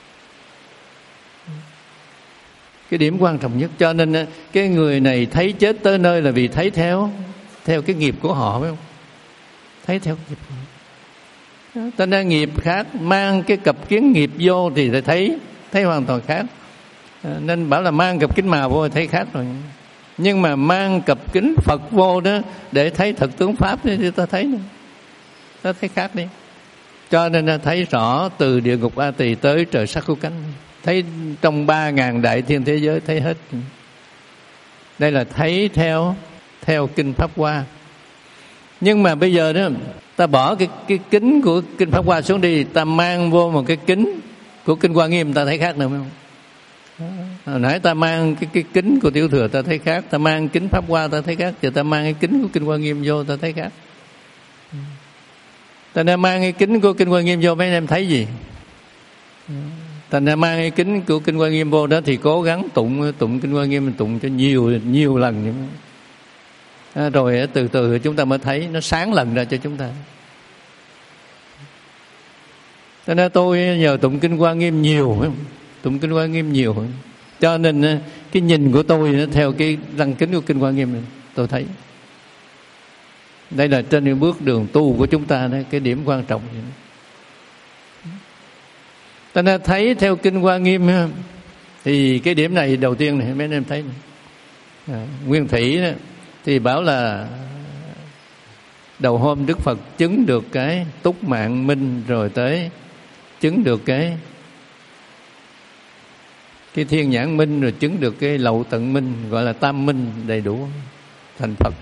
Cái điểm quan trọng nhất. Cho nên cái người này thấy chết tới nơi là vì thấy theo theo cái nghiệp của họ, phải không? Thấy theo nghiệp của họ. Ta nên nghiệp khác, mang cái cặp kiến nghiệp vô thì thấy thấy hoàn toàn khác. Nên bảo là mang cặp kính màu vô thì thấy khác rồi. Nhưng mà mang cặp kính Phật vô đó để thấy thực tướng Pháp thì ta thấy ta thấy khác đi. Cho nên thấy rõ từ địa ngục A Tỳ tới trời Sắc Khưu Cánh, thấy trong ba ngàn đại thiên thế giới thấy hết. Đây là thấy theo theo Kinh Pháp Hoa. Nhưng mà bây giờ đó ta bỏ cái cái kính của Kinh Pháp Hoa xuống đi, ta mang vô một cái kính của Kinh Hoa Nghiêm, ta thấy khác nữa, phải không? Hồi nãy ta mang cái cái kính của Tiểu Thừa ta thấy khác, ta mang kính Pháp Hoa ta thấy khác, giờ ta mang cái kính của Kinh Hoa Nghiêm vô ta thấy khác. Thành ra mang cái kính của Kinh Hoa Nghiêm vô mấy anh em thấy gì? Thành ra mang cái kính của Kinh Hoa Nghiêm vô đó thì cố gắng tụng tụng Kinh Hoa Nghiêm, mình tụng cho nhiều nhiều lần. À, rồi từ từ chúng ta mới thấy nó sáng lần ra cho chúng ta. Cho nên tôi nhờ tụng Kinh Hoa Nghiêm nhiều, tụng Kinh Hoa Nghiêm nhiều, cho nên cái nhìn của tôi nó theo cái lăng kính của Kinh Hoa Nghiêm này, tôi thấy đây là trên cái bước đường tu của chúng ta đấy, cái điểm quan trọng. Ta nên thấy theo Kinh Hoa Nghiêm thì cái điểm này đầu tiên này mấy anh em thấy này. À, Nguyên Thủy đó, thì bảo là đầu hôm Đức Phật chứng được cái túc mạng minh, rồi tới chứng được cái cái thiên nhãn minh, rồi chứng được cái lậu tận minh, gọi là tam minh đầy đủ thành Phật.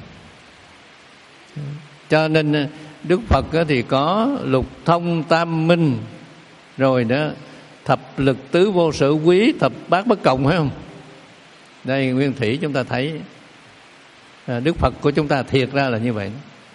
Cho nên Đức Phật thì có lục thông tam minh, rồi đó thập lực tứ vô sự quý, thập bát bất cộng, phải không? Đây Nguyên Thủy chúng ta thấy Đức Phật của chúng ta thiệt ra là như vậy.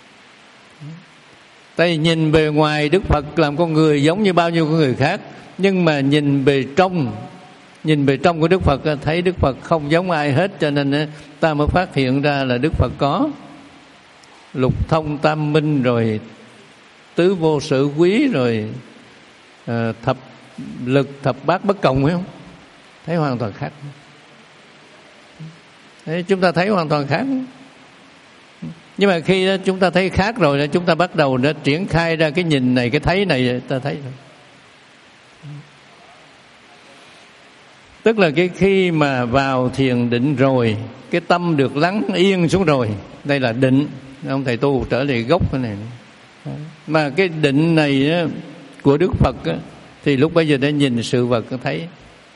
Tại nhìn bề ngoài Đức Phật làm con người giống như bao nhiêu con người khác, nhưng mà nhìn bề trong, nhìn bề trong của Đức Phật thấy Đức Phật không giống ai hết, cho nên ta mới phát hiện ra là Đức Phật có lục thông tam minh, rồi tứ vô sự quý, rồi à, thập lực thập bát bất cộng, phải không? Thấy hoàn toàn khác. Đấy, chúng ta thấy hoàn toàn khác. Nhưng mà khi đó chúng ta thấy khác rồi đó, chúng ta bắt đầu nó triển khai ra cái nhìn này, cái thấy này, ta thấy rồi. Tức là cái khi mà vào thiền định rồi, cái tâm được lắng yên xuống rồi, đây là định. Ông thầy tu trở lại gốc cái này. Mà cái định này đó, của Đức Phật đó, thì lúc bây giờ đã nhìn sự vật thấy.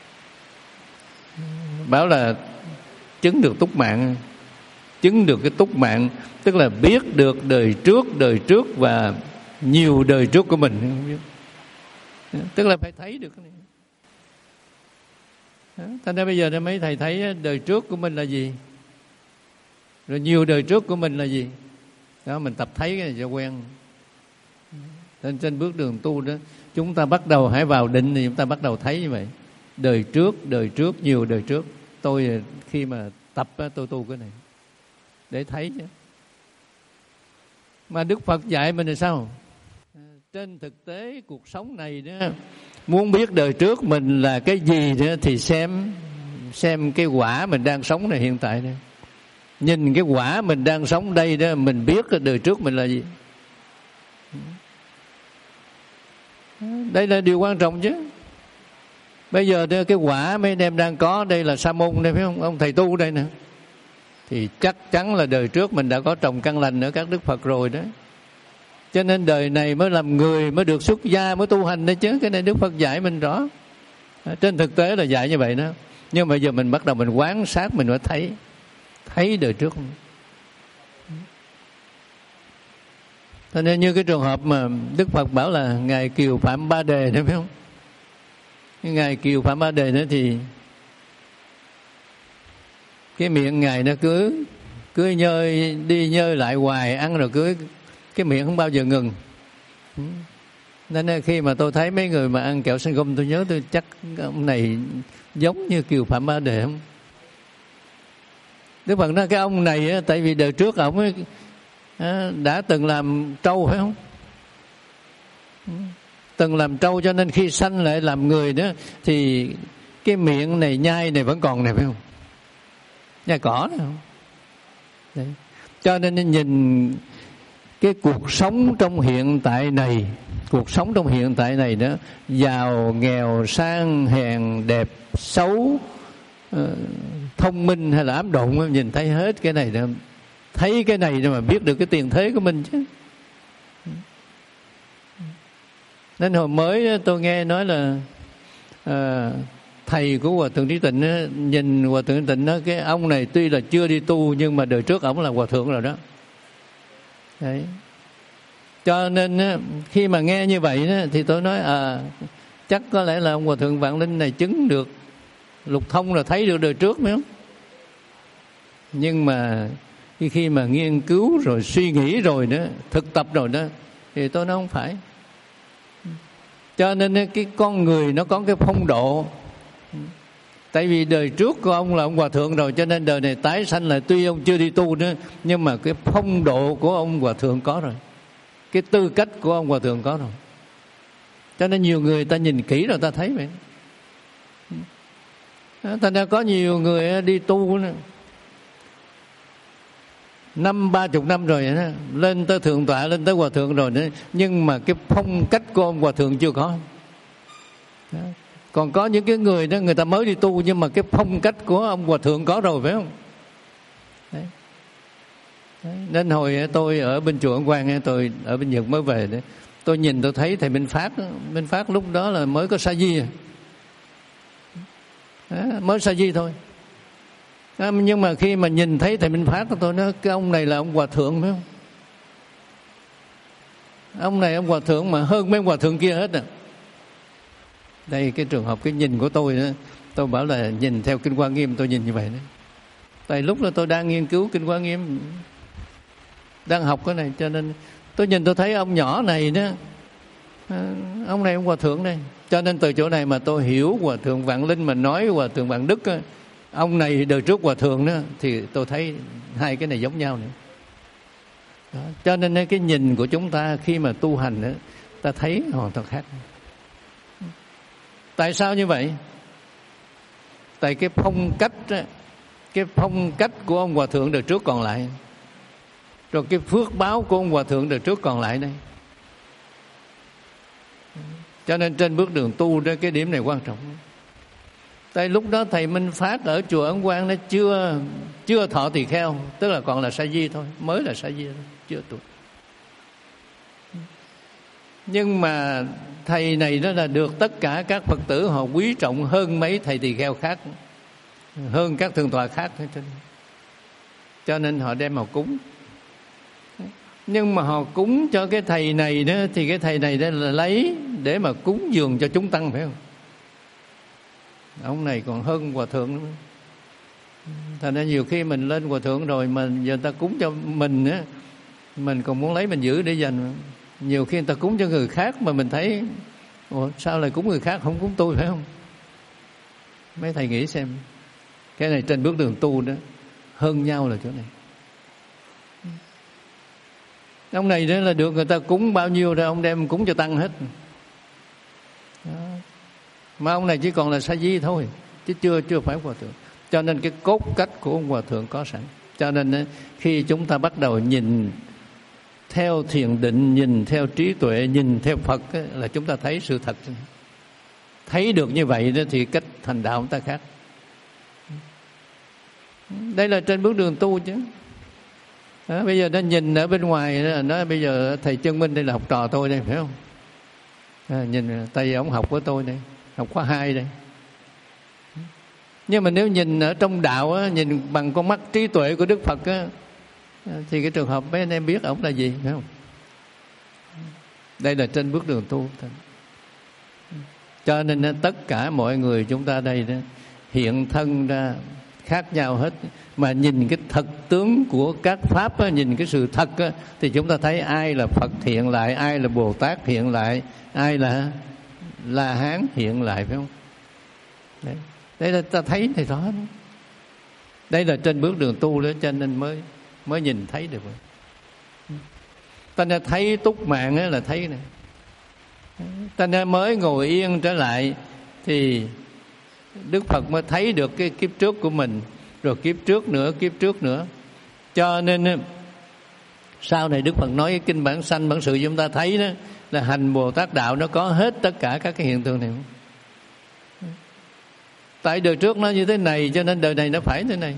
Bảo là chứng được túc mạng. Chứng được cái túc mạng, tức là biết được đời trước, đời trước và nhiều đời trước của mình. Tức là phải thấy được cái này. Thành ra bây giờ mấy thầy thấy đời trước của mình là gì, rồi nhiều đời trước của mình là gì. Đó, mình tập thấy cái này cho quen. Nên trên bước đường tu đó, chúng ta bắt đầu hãy vào định thì chúng ta bắt đầu thấy như vậy. Đời trước, đời trước, nhiều đời trước. Tôi khi mà tập tôi tu cái này để thấy chứ. Mà Đức Phật dạy mình là sao? Trên thực tế cuộc sống này đó, muốn biết đời trước mình là cái gì đó thì xem xem cái quả mình đang sống này hiện tại đây. Nhìn cái quả mình đang sống đây đó, mình biết cái đời trước mình là gì. Đây là điều quan trọng chứ. Bây giờ đó, cái quả mấy anh em đang có đây là sa môn đây, phải không? Ông thầy tu đây nè, thì chắc chắn là đời trước mình đã có trồng căn lành ở các Đức Phật rồi đó. Cho nên đời này mới làm người, mới được xuất gia, mới tu hành đấy chứ. Cái này Đức Phật dạy mình rõ. Trên thực tế là dạy như vậy đó. Nhưng mà giờ mình bắt đầu mình quan sát, mình mới thấy thấy đời trước. Cho nên như cái trường hợp mà Đức Phật bảo là Ngài Kiều Phạm Ba Đề đó, phải không? Ngài Kiều Phạm Ba Đề nữa thì cái miệng Ngài nó cứ cứ nhơi đi nhơi lại hoài, ăn rồi cứ cái miệng không bao giờ ngừng. Nên khi mà tôi thấy mấy người mà ăn kẹo sinh gum, tôi nhớ tôi chắc ông này giống như Kiều Phạm Ba Đề không? Đức Phật nói cái ông này á, tại vì đời trước ông ấy đã từng làm trâu, phải không? Từng làm trâu, cho nên khi sanh lại làm người đó thì cái miệng này nhai này vẫn còn này, phải không? Nhai cỏ này không? Đấy. Cho nên nhìn cái cuộc sống trong hiện tại này, cuộc sống trong hiện tại này đó, giàu nghèo sang hèn đẹp xấu, thông minh hay là ám độn, nhìn thấy hết cái này đó. Thấy cái này mà biết được cái tiền thế của mình chứ. Nên hồi mới tôi nghe nói là à, thầy của Hòa Thượng Trí Tịnh á, nhìn Hòa Thượng Trí Tịnh đó, cái ông này tuy là chưa đi tu nhưng mà đời trước ông là Hòa Thượng rồi đó. Đấy. Cho nên á, khi mà nghe như vậy đó, thì tôi nói à, chắc có lẽ là ông Hòa Thượng Vạn Linh này chứng được lục thông là thấy được đời trước, phải không? Nhưng mà khi khi mà nghiên cứu rồi suy nghĩ rồi đó, thực tập rồi đó, Thì tôi nói không phải. Cho nên cái con người nó có cái phong độ. Tại vì đời trước của ông là ông Hòa Thượng rồi, cho nên đời này tái sanh là tuy ông chưa đi tu nữa, nhưng mà cái phong độ của ông Hòa Thượng có rồi, cái tư cách của ông Hòa Thượng có rồi. Cho nên nhiều người ta nhìn kỹ rồi ta thấy vậy. Thành ra có nhiều người đi tu nữa, năm ba chục năm rồi đó, lên tới thượng tọa, lên tới Hòa Thượng rồi nữa, nhưng mà cái phong cách của ông Hòa Thượng chưa có. Đó. Còn có những cái người đó người ta mới đi tu, nhưng mà cái phong cách của ông Hòa Thượng có rồi, phải không? Đấy. Đấy. Nên hồi tôi ở bên chùa Ấn Quang, tôi ở bên Nhật mới về đấy, tôi nhìn tôi thấy thầy Minh Phát, Minh Phát lúc đó là mới có sa di, đó, mới sa di thôi. Đó, nhưng mà khi mà nhìn thấy thầy Minh Phát, tôi nói cái ông này là ông Hòa Thượng, phải không? Ông này ông Hòa Thượng mà hơn mấy ông Hòa Thượng kia hết à. Đây cái trường hợp cái nhìn của tôi đó, tôi bảo là nhìn theo Kinh Hoa Nghiêm, tôi nhìn như vậy đấy. Tại lúc đó tôi đang nghiên cứu Kinh Hoa Nghiêm, đang học cái này, cho nên tôi nhìn tôi thấy ông nhỏ này đó, ông này ông Hòa Thượng đây. Cho nên từ chỗ này mà tôi hiểu Hòa Thượng Vạn Linh mà nói Hòa Thượng Vạn Đức đó, ông này đời trước Hòa Thượng đó, thì tôi thấy hai cái này giống nhau nữa. Đó. Cho nên cái nhìn của chúng ta khi mà tu hành đó, ta thấy hoàn toàn khác. Tại sao như vậy? Tại cái phong cách cái phong cách của ông Hòa Thượng đời trước còn lại, rồi cái phước báo của ông Hòa Thượng đời trước còn lại đây. Cho nên trên bước đường tu đó, cái điểm này quan trọng. Tại lúc đó thầy Minh Phát ở chùa Ấn Quang nó chưa chưa thọ tỳ kheo, tức là còn là sa di thôi, mới là sa di thôi, chưa tu. Nhưng mà thầy này đó là được tất cả các Phật tử họ quý trọng hơn mấy thầy tỳ kheo khác, hơn các thượng tọa khác. Cho nên họ đem họ cúng. Nhưng mà họ cúng cho cái thầy này đó, thì cái thầy này đó là lấy để mà cúng dường cho chúng tăng, phải không? Ông này còn hơn Hòa Thượng nữa. Thành ra nhiều khi mình lên Hòa Thượng rồi mà giờ người ta cúng cho mình á, mình còn muốn lấy mình giữ để dành. Nhiều khi người ta cúng cho người khác mà mình thấy ủa, sao lại cúng người khác không cúng tôi, phải không? Mấy thầy nghĩ xem, cái này trên bước đường tu đó hơn nhau là chỗ này. Ông này đó là được người ta cúng bao nhiêu rồi ông đem cúng cho tăng hết. Đó. Mà ông này chỉ còn là sa di thôi, chứ chưa chưa phải Hòa Thượng. Cho nên cái cốt cách của ông Hòa Thượng có sẵn. Cho nên khi chúng ta bắt đầu nhìn theo thiền định, nhìn theo trí tuệ, nhìn theo Phật là chúng ta thấy sự thật. Thấy được như vậy đó thì cách thành đạo chúng ta khác. Đây là trên bước đường tu chứ. Đó, bây giờ nó nhìn ở bên ngoài đó, nói bây giờ thầy Chân Minh đây là học trò tôi đây, phải không? À, nhìn tại ông học của tôi đây, học khóa hai đây. Nhưng mà nếu nhìn ở trong đạo á, nhìn bằng con mắt trí tuệ của Đức Phật á, thì cái trường hợp mấy anh em biết ổng là gì, phải không? Đây là trên bước đường tu. Cho nên tất cả mọi người chúng ta đây đó, hiện thân ra khác nhau hết, mà nhìn cái thật tướng của các pháp á, nhìn cái sự thật á, thì chúng ta thấy ai là Phật hiện lại, ai là Bồ Tát hiện lại, ai là La Hán hiện lại, phải không? Đấy, đây là ta thấy thì rõ. Đây là trên bước đường tu đó, cho nên mới mới nhìn thấy được. Ta nên thấy túc mạng á là thấy này. Ta nên mới ngồi yên trở lại thì Đức Phật mới thấy được cái kiếp trước của mình, rồi kiếp trước nữa, kiếp trước nữa. Cho nên sau này Đức Phật nói cái kinh bản sanh bản sự chúng ta thấy đó là hành Bồ Tát đạo nó có hết tất cả các cái hiện tượng này. Tại đời trước nó như thế này cho nên đời này nó phải thế này.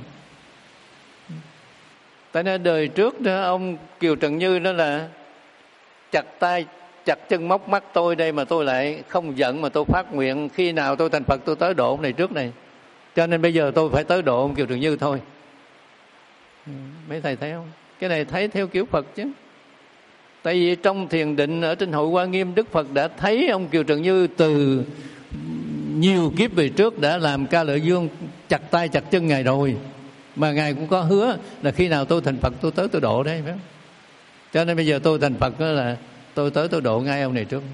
Tại nên đời trước đó ông Kiều Trần Như đó là chặt tay chặt chân móc mắt tôi đây, mà tôi lại không giận mà tôi phát nguyện khi nào tôi thành Phật tôi tới độ ông này trước này. Cho nên bây giờ tôi phải tới độ ông Kiều Trần Như thôi. Mấy thầy thấy không? Cái này thấy theo kiểu Phật chứ. Tại vì trong thiền định ở trên Hội Hoa Nghiêm, Đức Phật đã thấy ông Kiều Trần Như từ nhiều kiếp về trước đã làm Ca Lợi Dương chặt tay chặt chân Ngài rồi. Mà Ngài cũng có hứa là khi nào tôi thành Phật tôi tới tôi độ đấy, phải không? Cho nên bây giờ tôi thành Phật đó là tôi tới tôi độ ngay ông này trước.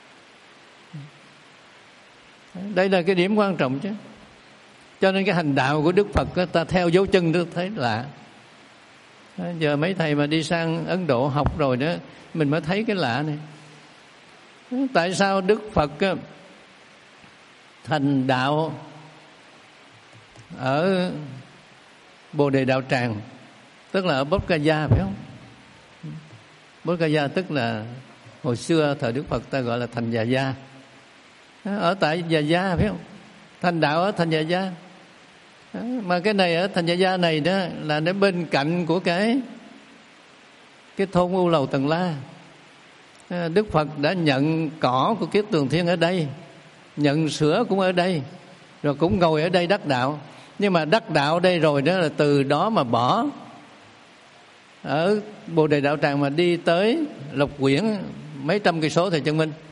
Đây là cái điểm quan trọng chứ. Cho nên cái hành đạo của Đức Phật ta theo dấu chân đó thấy lạ. Giờ mấy thầy mà đi sang Ấn Độ học rồi đó, mình mới thấy cái lạ này. Tại sao Đức Phật thành đạo ở Bồ Đề Đạo Tràng, tức là ở Bodh Gaya, phải không? Bodh Gaya tức là hồi xưa thời Đức Phật ta gọi là thành Già Gia, ở tại Già Gia, phải không? Thành đạo ở thành Già Gia. Mà cái này ở thành Già Gia này đó là nó bên cạnh của cái cái thôn U Lầu Tần La. Đức Phật đã nhận cỏ của kiết tường thiên ở đây, nhận sữa cũng ở đây, rồi cũng ngồi ở đây đắc đạo. Nhưng mà đắc đạo đây rồi đó là từ đó mà bỏ ở Bồ Đề Đạo Tràng mà đi tới Lộc Quyển mấy trăm cây số, thầy Chân Minh.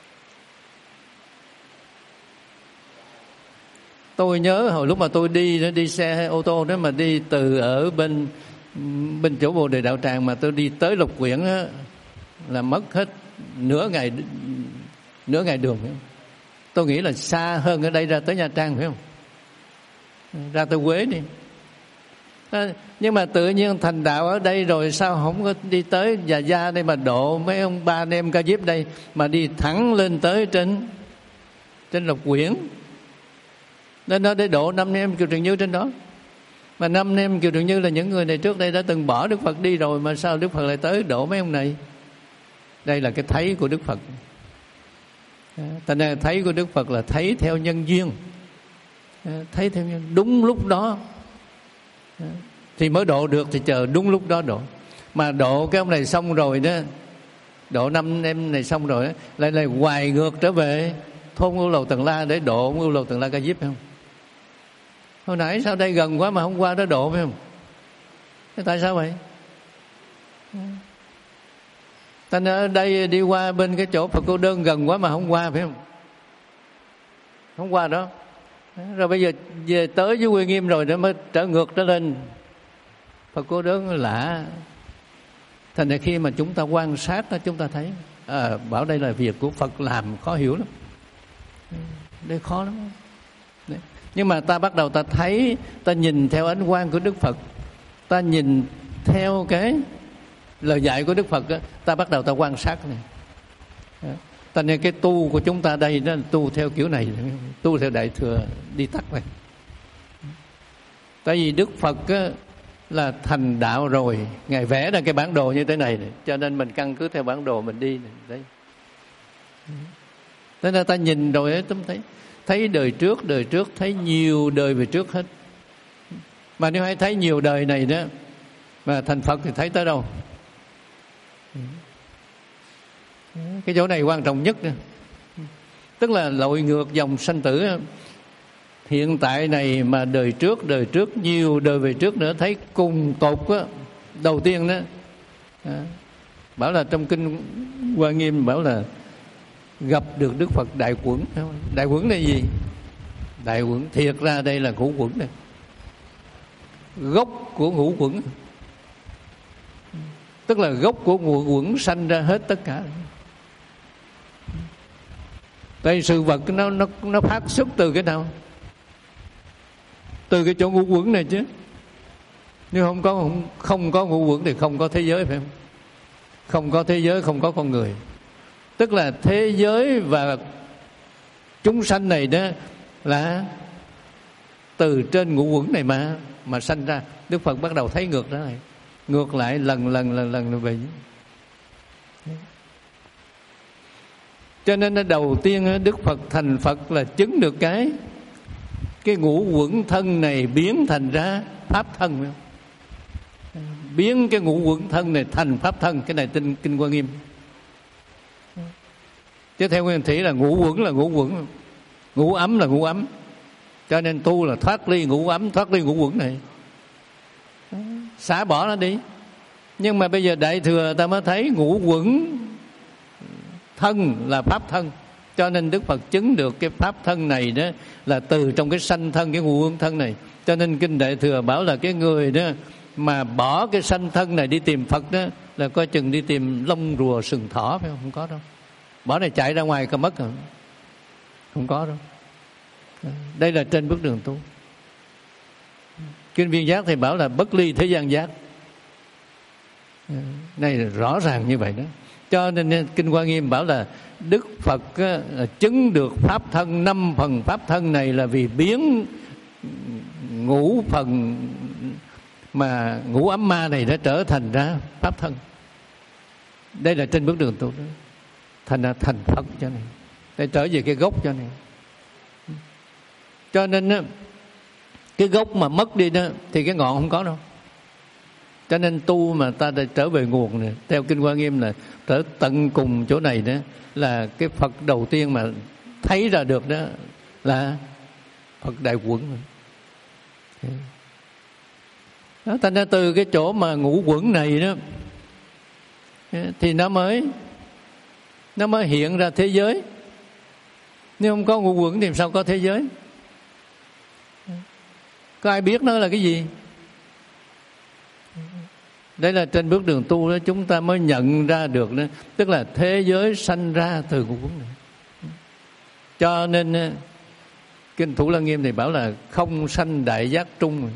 Tôi nhớ hồi lúc mà tôi đi đi xe ô tô đó, mà đi từ ở bên bên chỗ Bồ Đề Đạo Tràng mà tôi đi tới Lộc Quyển đó, là mất hết nửa ngày nửa ngày đường. Tôi nghĩ là xa hơn ở đây ra tới Nha Trang, phải không? Ra tới Quế đi. À, nhưng mà tự nhiên thành đạo ở đây rồi sao không có đi tới Già Gia đây mà độ mấy ông ba anh em Ca Diếp đây, mà đi thẳng lên tới trên trên Lộc Quyển. Nên nó để độ năm anh em Kiều Trần Như trên đó. Mà năm anh em Kiều Trần Như là những người này trước đây đã từng bỏ Đức Phật đi rồi, mà sao Đức Phật lại tới độ mấy ông này? Đây là cái thấy của Đức Phật. Thành ra thấy của Đức Phật là thấy theo nhân duyên, thấy theo nhân đúng lúc đó thì mới độ được, thì chờ đúng lúc đó độ. Mà độ cái ông này xong rồi đó, độ năm em này xong rồi đó, lại lại hoài ngược trở về thôn Ngưu Lầu Tần La để độ Ngưu Lầu Tần La Ca Diếp, phải không? Hồi nãy sao đây gần quá mà không qua đó độ, phải không? Thế tại sao vậy? Thành ở đây đi qua bên cái chỗ Phật Cô Đơn gần quá mà không qua, phải không? Không qua đó. Rồi bây giờ về tới với Uy Nghiêm rồi nó mới trở ngược trở lên Phật Cô Đơn lạ. Thành ra khi mà chúng ta quan sát đó, chúng ta thấy à, bảo đây là việc của Phật làm khó hiểu lắm. Đây khó lắm. Đấy. Nhưng mà ta bắt đầu ta thấy, ta nhìn theo ánh quang của Đức Phật, ta nhìn theo cái lời dạy của Đức Phật đó, ta bắt đầu ta quan sát này. Thành nên cái tu của chúng ta đây nó tu theo kiểu này, tu theo Đại Thừa đi tắt này. Tại vì Đức Phật á, là thành đạo rồi, Ngài vẽ ra cái bản đồ như thế này, này cho nên mình căn cứ theo bản đồ mình đi này. Đấy. Thế nên ta nhìn rồi ấy, chúng thấy thấy đời trước, đời trước thấy nhiều đời về trước hết. Mà nếu hay thấy nhiều đời này đó mà thành Phật thì thấy tới đâu? Cái chỗ này quan trọng nhất nữa. Tức là lội ngược dòng sanh tử. Hiện tại này mà đời trước, đời trước nhiều đời về trước nữa thấy cùng tột á. Đầu tiên đó à, bảo là trong kinh Hoa Nghiêm bảo là gặp được Đức Phật Đại Quẩn. Đại Quẩn là gì? Đại Quẩn thiệt ra đây là ngũ quẩn này, gốc của ngũ quẩn, tức là gốc của ngũ quẩn sanh ra hết tất cả. Tại sự vật nó nó nó phát xuất từ cái nào? Từ cái chỗ ngũ quẩn này chứ. Nếu không có không, không có ngũ quẩn thì không có thế giới, phải không? Không có thế giới, không có con người. Tức là thế giới và chúng sanh này đó là từ trên ngũ quẩn này mà mà sanh ra. Đức Phật bắt đầu thấy ngược đó này, ngược lại lần lần lần lần về. Cho nên đầu tiên Đức Phật thành Phật là chứng được cái cái ngũ quẩn thân này biến thành ra pháp thân, biến cái ngũ quẩn thân này thành pháp thân. Cái này tin kinh Hoa Nghiêm. Chứ theo Nguyên Thủy là ngũ quẩn là ngũ quẩn, ngũ ấm là ngũ ấm. Cho nên tu là thoát ly ngũ ấm, thoát ly ngũ quẩn này, xả bỏ nó đi. Nhưng mà bây giờ Đại Thừa ta mới thấy ngũ quẩn thân là pháp thân. Cho nên Đức Phật chứng được cái pháp thân này đó là từ trong cái sanh thân, cái ngũ quẩn thân này. Cho nên kinh Đại Thừa bảo là cái người đó mà bỏ cái sanh thân này đi tìm Phật đó là coi chừng đi tìm lông rùa sừng thỏ, phải không? Không có đâu. Bỏ này chạy ra ngoài có mất rồi. Không có đâu. Đây là trên bước đường tu. Kinh Viên Giác thì bảo là bất ly thế gian giác. Này là rõ ràng như vậy đó. Cho nên Kinh Hoa Nghiêm bảo là Đức Phật á, là chứng được pháp thân, năm phần pháp thân này là vì biến ngũ phần mà ngũ ấm ma này đã trở thành ra pháp thân. Đây là trên bước đường tu đó. Thành là thành Phật cho này. Để trở về cái gốc cho này. Cho nên á, cái gốc mà mất đi đó thì cái ngọn không có đâu. Cho nên tu mà ta đã trở về nguồn này, theo Kinh Hoa Nghiêm là trở tận cùng chỗ này đó, là cái Phật đầu tiên mà thấy ra được đó là Phật Đại Quẩn. Đó, thành ra từ cái chỗ mà ngũ quẩn này đó thì nó mới nó mới hiện ra thế giới. Nếu không có ngũ quẩn thì sao có thế giới? Có ai biết nó là cái gì? Đây là trên bước đường tu đó chúng ta mới nhận ra được đó, tức là thế giới sanh ra từ ngũ quẩn này. Cho nên Kinh Thủ Lăng Nghiêm thì bảo là không sanh đại giác trung.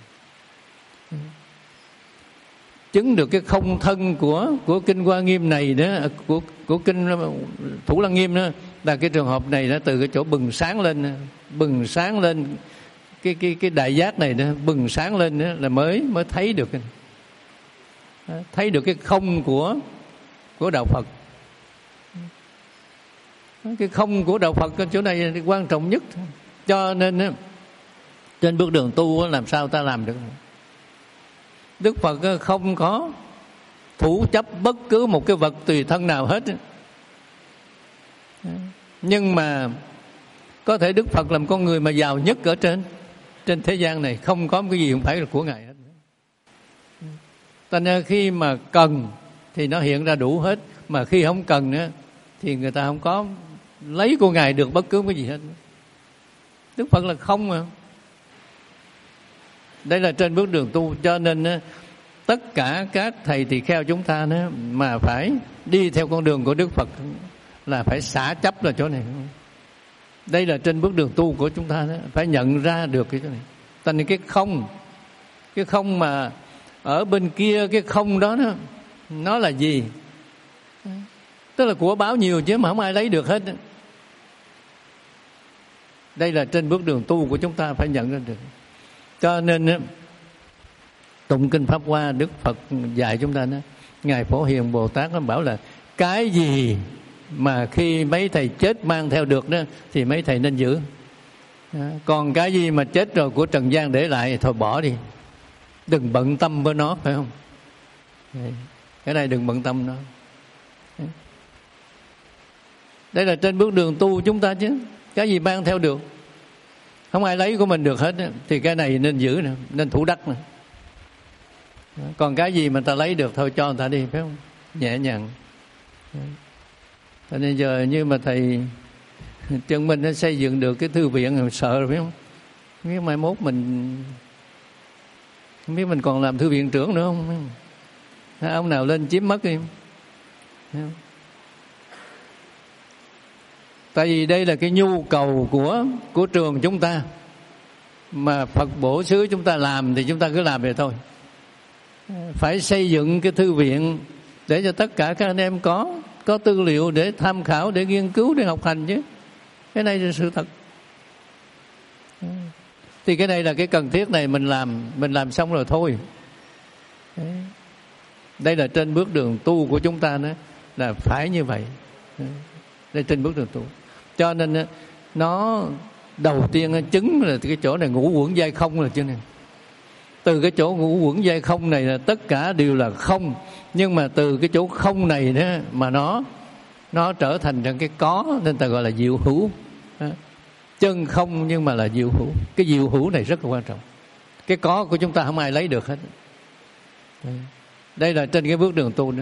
Chứng được cái không thân của của Kinh Hoa Nghiêm này đó, của của Kinh Thủ Lăng Nghiêm đó, là cái trường hợp này đó, từ cái chỗ bừng sáng lên, bừng sáng lên cái cái cái đại giác này đó, bừng sáng lên đó, là mới mới thấy được cái thấy được cái không của của đạo Phật. Cái không của đạo Phật chỗ này là quan trọng nhất. Cho nên á, trên bước đường tu làm sao ta làm được? Đức Phật không có thủ chấp bất cứ một cái vật tùy thân nào hết. Nhưng mà có thể Đức Phật làm con người mà giàu nhất ở trên trên thế gian này, không có cái gì không phải là của Ngài hết. Thành ra khi mà cần thì nó hiện ra đủ hết, mà khi không cần nữa thì người ta không có lấy của Ngài được bất cứ cái gì hết. Đức Phật là không mà. Đây là trên bước đường tu. Cho nên tất cả các thầy tỳ kheo chúng ta đó, mà phải đi theo con đường của Đức Phật là phải xả chấp là chỗ này. Đây là trên bước đường tu của chúng ta đó, phải nhận ra được cái chỗ này. Thành ra cái không, cái không mà ở bên kia, cái không đó, đó nó là gì? Tức là của báo nhiều chứ mà không ai lấy được hết. Đây là trên bước đường tu của chúng ta phải nhận ra được. Cho nên tụng Kinh Pháp Hoa, Đức Phật dạy chúng ta đó, Ngài Phổ Hiền Bồ Tát nó bảo là cái gì mà khi mấy thầy chết mang theo được đó thì mấy thầy nên giữ. Còn cái gì mà chết rồi của trần gian để lại thì thôi bỏ đi, đừng bận tâm với nó, phải không? Cái này đừng bận tâm nó. Đây là trên bước đường tu chúng ta chứ. Cái gì mang theo được, không ai lấy của mình được hết, thì cái này nên giữ nè, nên thủ đắc nè. Còn cái gì mà ta lấy được thôi cho người ta đi, phải không? Nhẹ nhàng. Cho nên giờ như mà thầy Trần Minh đã xây dựng được cái thư viện rồi sợ rồi, phải không? Không biết mai mốt mình, không biết mình còn làm thư viện trưởng nữa không? Ông nào lên chiếm mất đi. Tại vì đây là cái nhu cầu của của trường chúng ta, mà Phật bổ xứ chúng ta làm thì chúng ta cứ làm vậy thôi. Phải xây dựng cái thư viện để cho tất cả các anh em có có tư liệu để tham khảo, để nghiên cứu, để học hành chứ. Cái này là sự thật. Thì cái này là cái cần thiết này mình làm, mình làm xong rồi thôi. Đây là trên bước đường tu của chúng ta đó, là phải như vậy. Đây trên bước đường tu. Cho nên nó đầu tiên chứng là cái chỗ này ngũ quẩn giai không là chứ này. Từ cái chỗ ngũ quẩn giai không này là tất cả đều là không, nhưng mà từ cái chỗ không này đó mà nó nó trở thành ra cái có, nên ta gọi là diệu hữu. Chân không nhưng mà là diệu hữu. Cái diệu hữu này rất là quan trọng. Cái có của chúng ta không ai lấy được hết. Đây là trên cái bước đường tu nữa.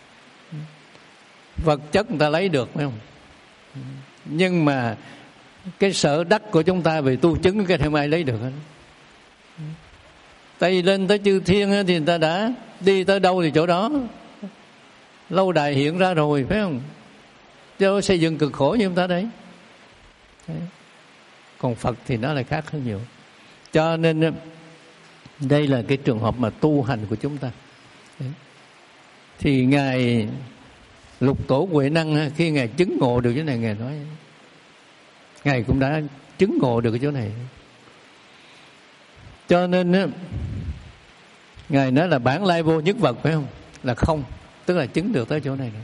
Vật chất người ta lấy được, phải không? Nhưng mà cái sở đắc của chúng ta về tu chứng cái không ai lấy được hết. Tại vì lên tới chư thiên thì người ta đã đi tới đâu thì chỗ đó lâu đài hiện ra rồi, phải không? Chứ xây dựng cực khổ như chúng ta đấy. Đấy. Còn Phật thì nó lại khác hơn nhiều. Cho nên đây là cái trường hợp mà tu hành của chúng ta. Đấy. Thì Ngài Lục Tổ Huệ Năng khi Ngài chứng ngộ được cái này, Ngài nói Ngài cũng đã chứng ngộ được cái chỗ này. Cho nên Ngài nói là bản lai vô nhất vật, phải không? Là không, tức là chứng được tới chỗ này nữa.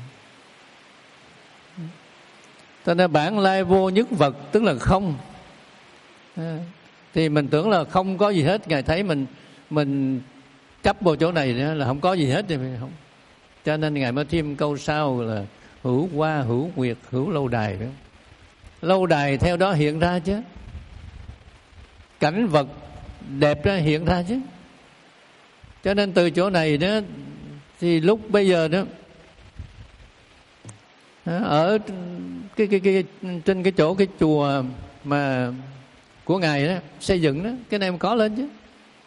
Cho nên bản lai vô nhất vật tức là không. À, thì mình tưởng là không có gì hết. Ngài thấy mình mình chấp vào chỗ này là không có gì hết thì không. Cho nên Ngài mới thêm câu sau là hữu hoa, hữu nguyệt, hữu lâu đài, phải không? Lâu đài theo đó hiện ra chứ, cảnh vật đẹp ra hiện ra chứ. Cho nên từ chỗ này đó thì lúc bây giờ đó ở cái cái cái trên cái chỗ cái chùa mà của Ngài đó xây dựng đó, cái này có lên chứ.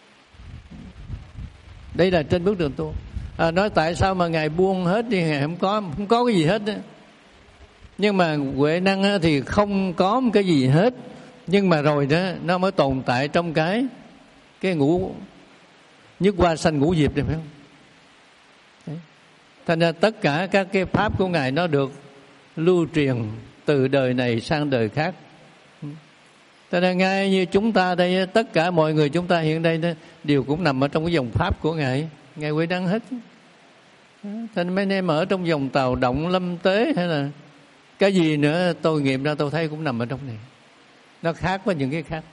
Đây là trên bước đường tu. À, nói tại sao mà Ngài buông hết đi, Ngài không có không có cái gì hết đó. Nhưng mà Huệ Năng thì không có một cái gì hết, nhưng mà rồi đó nó mới tồn tại trong cái cái ngũ nhất hoa sanh ngũ diệp này, phải không? Đấy. Thành ra tất cả các cái pháp của Ngài nó được lưu truyền từ đời này sang đời khác. Cho nên ngay như chúng ta đây, tất cả mọi người chúng ta hiện đây đó, đều cũng nằm ở trong cái dòng pháp của Ngài Ngài Huệ Năng hết. Cho nên mấy anh em ở trong dòng Tào Động, Lâm Tế hay là cái gì nữa, tôi nghiệm ra tôi thấy cũng nằm ở trong này. Nó khác với những cái khác.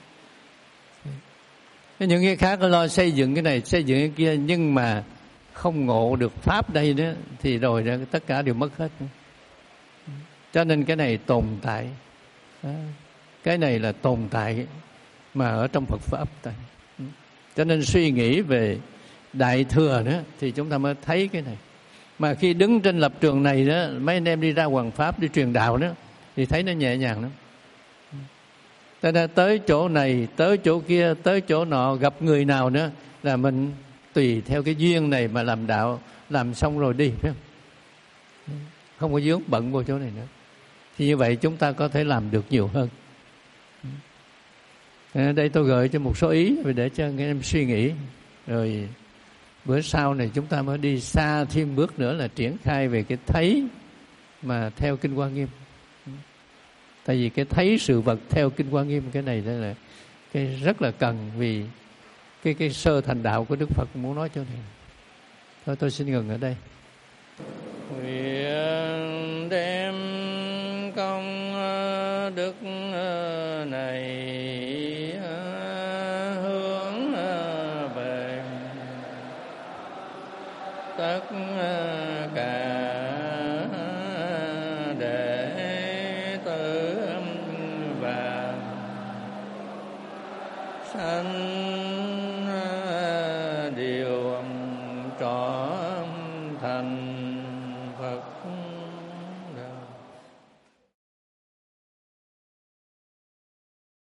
Những cái khác lo xây dựng cái này, xây dựng cái kia, nhưng mà không ngộ được pháp đây đó thì rồi đó, tất cả đều mất hết. Cho nên cái này tồn tại. Cái này là tồn tại mà ở trong Phật pháp. Cho nên suy nghĩ về Đại Thừa đó thì chúng ta mới thấy cái này. Mà khi đứng trên lập trường này đó, mấy anh em đi ra Hoàng Pháp, đi truyền đạo đó, thì thấy nó nhẹ nhàng lắm. Cho nên tới chỗ này, tới chỗ kia, tới chỗ nọ, gặp người nào nữa là mình tùy theo cái duyên này mà làm đạo, làm xong rồi đi, phải không? Không có vướng bận vô chỗ này nữa. Thì như vậy chúng ta có thể làm được nhiều hơn. À, đây tôi gợi cho một số ý để cho các em suy nghĩ. Rồi bữa sau này chúng ta mới đi xa thêm bước nữa là triển khai về cái thấy mà theo Kinh Hoa Nghiêm. Tại vì cái thấy sự vật theo Kinh Hoa Nghiêm, cái này là cái rất là cần, vì cái cái sơ thành đạo của Đức Phật muốn nói chỗ này. Thôi tôi xin ngừng ở đây. Nguyện đem công đức này hướng về tất cả đệ tử và sanh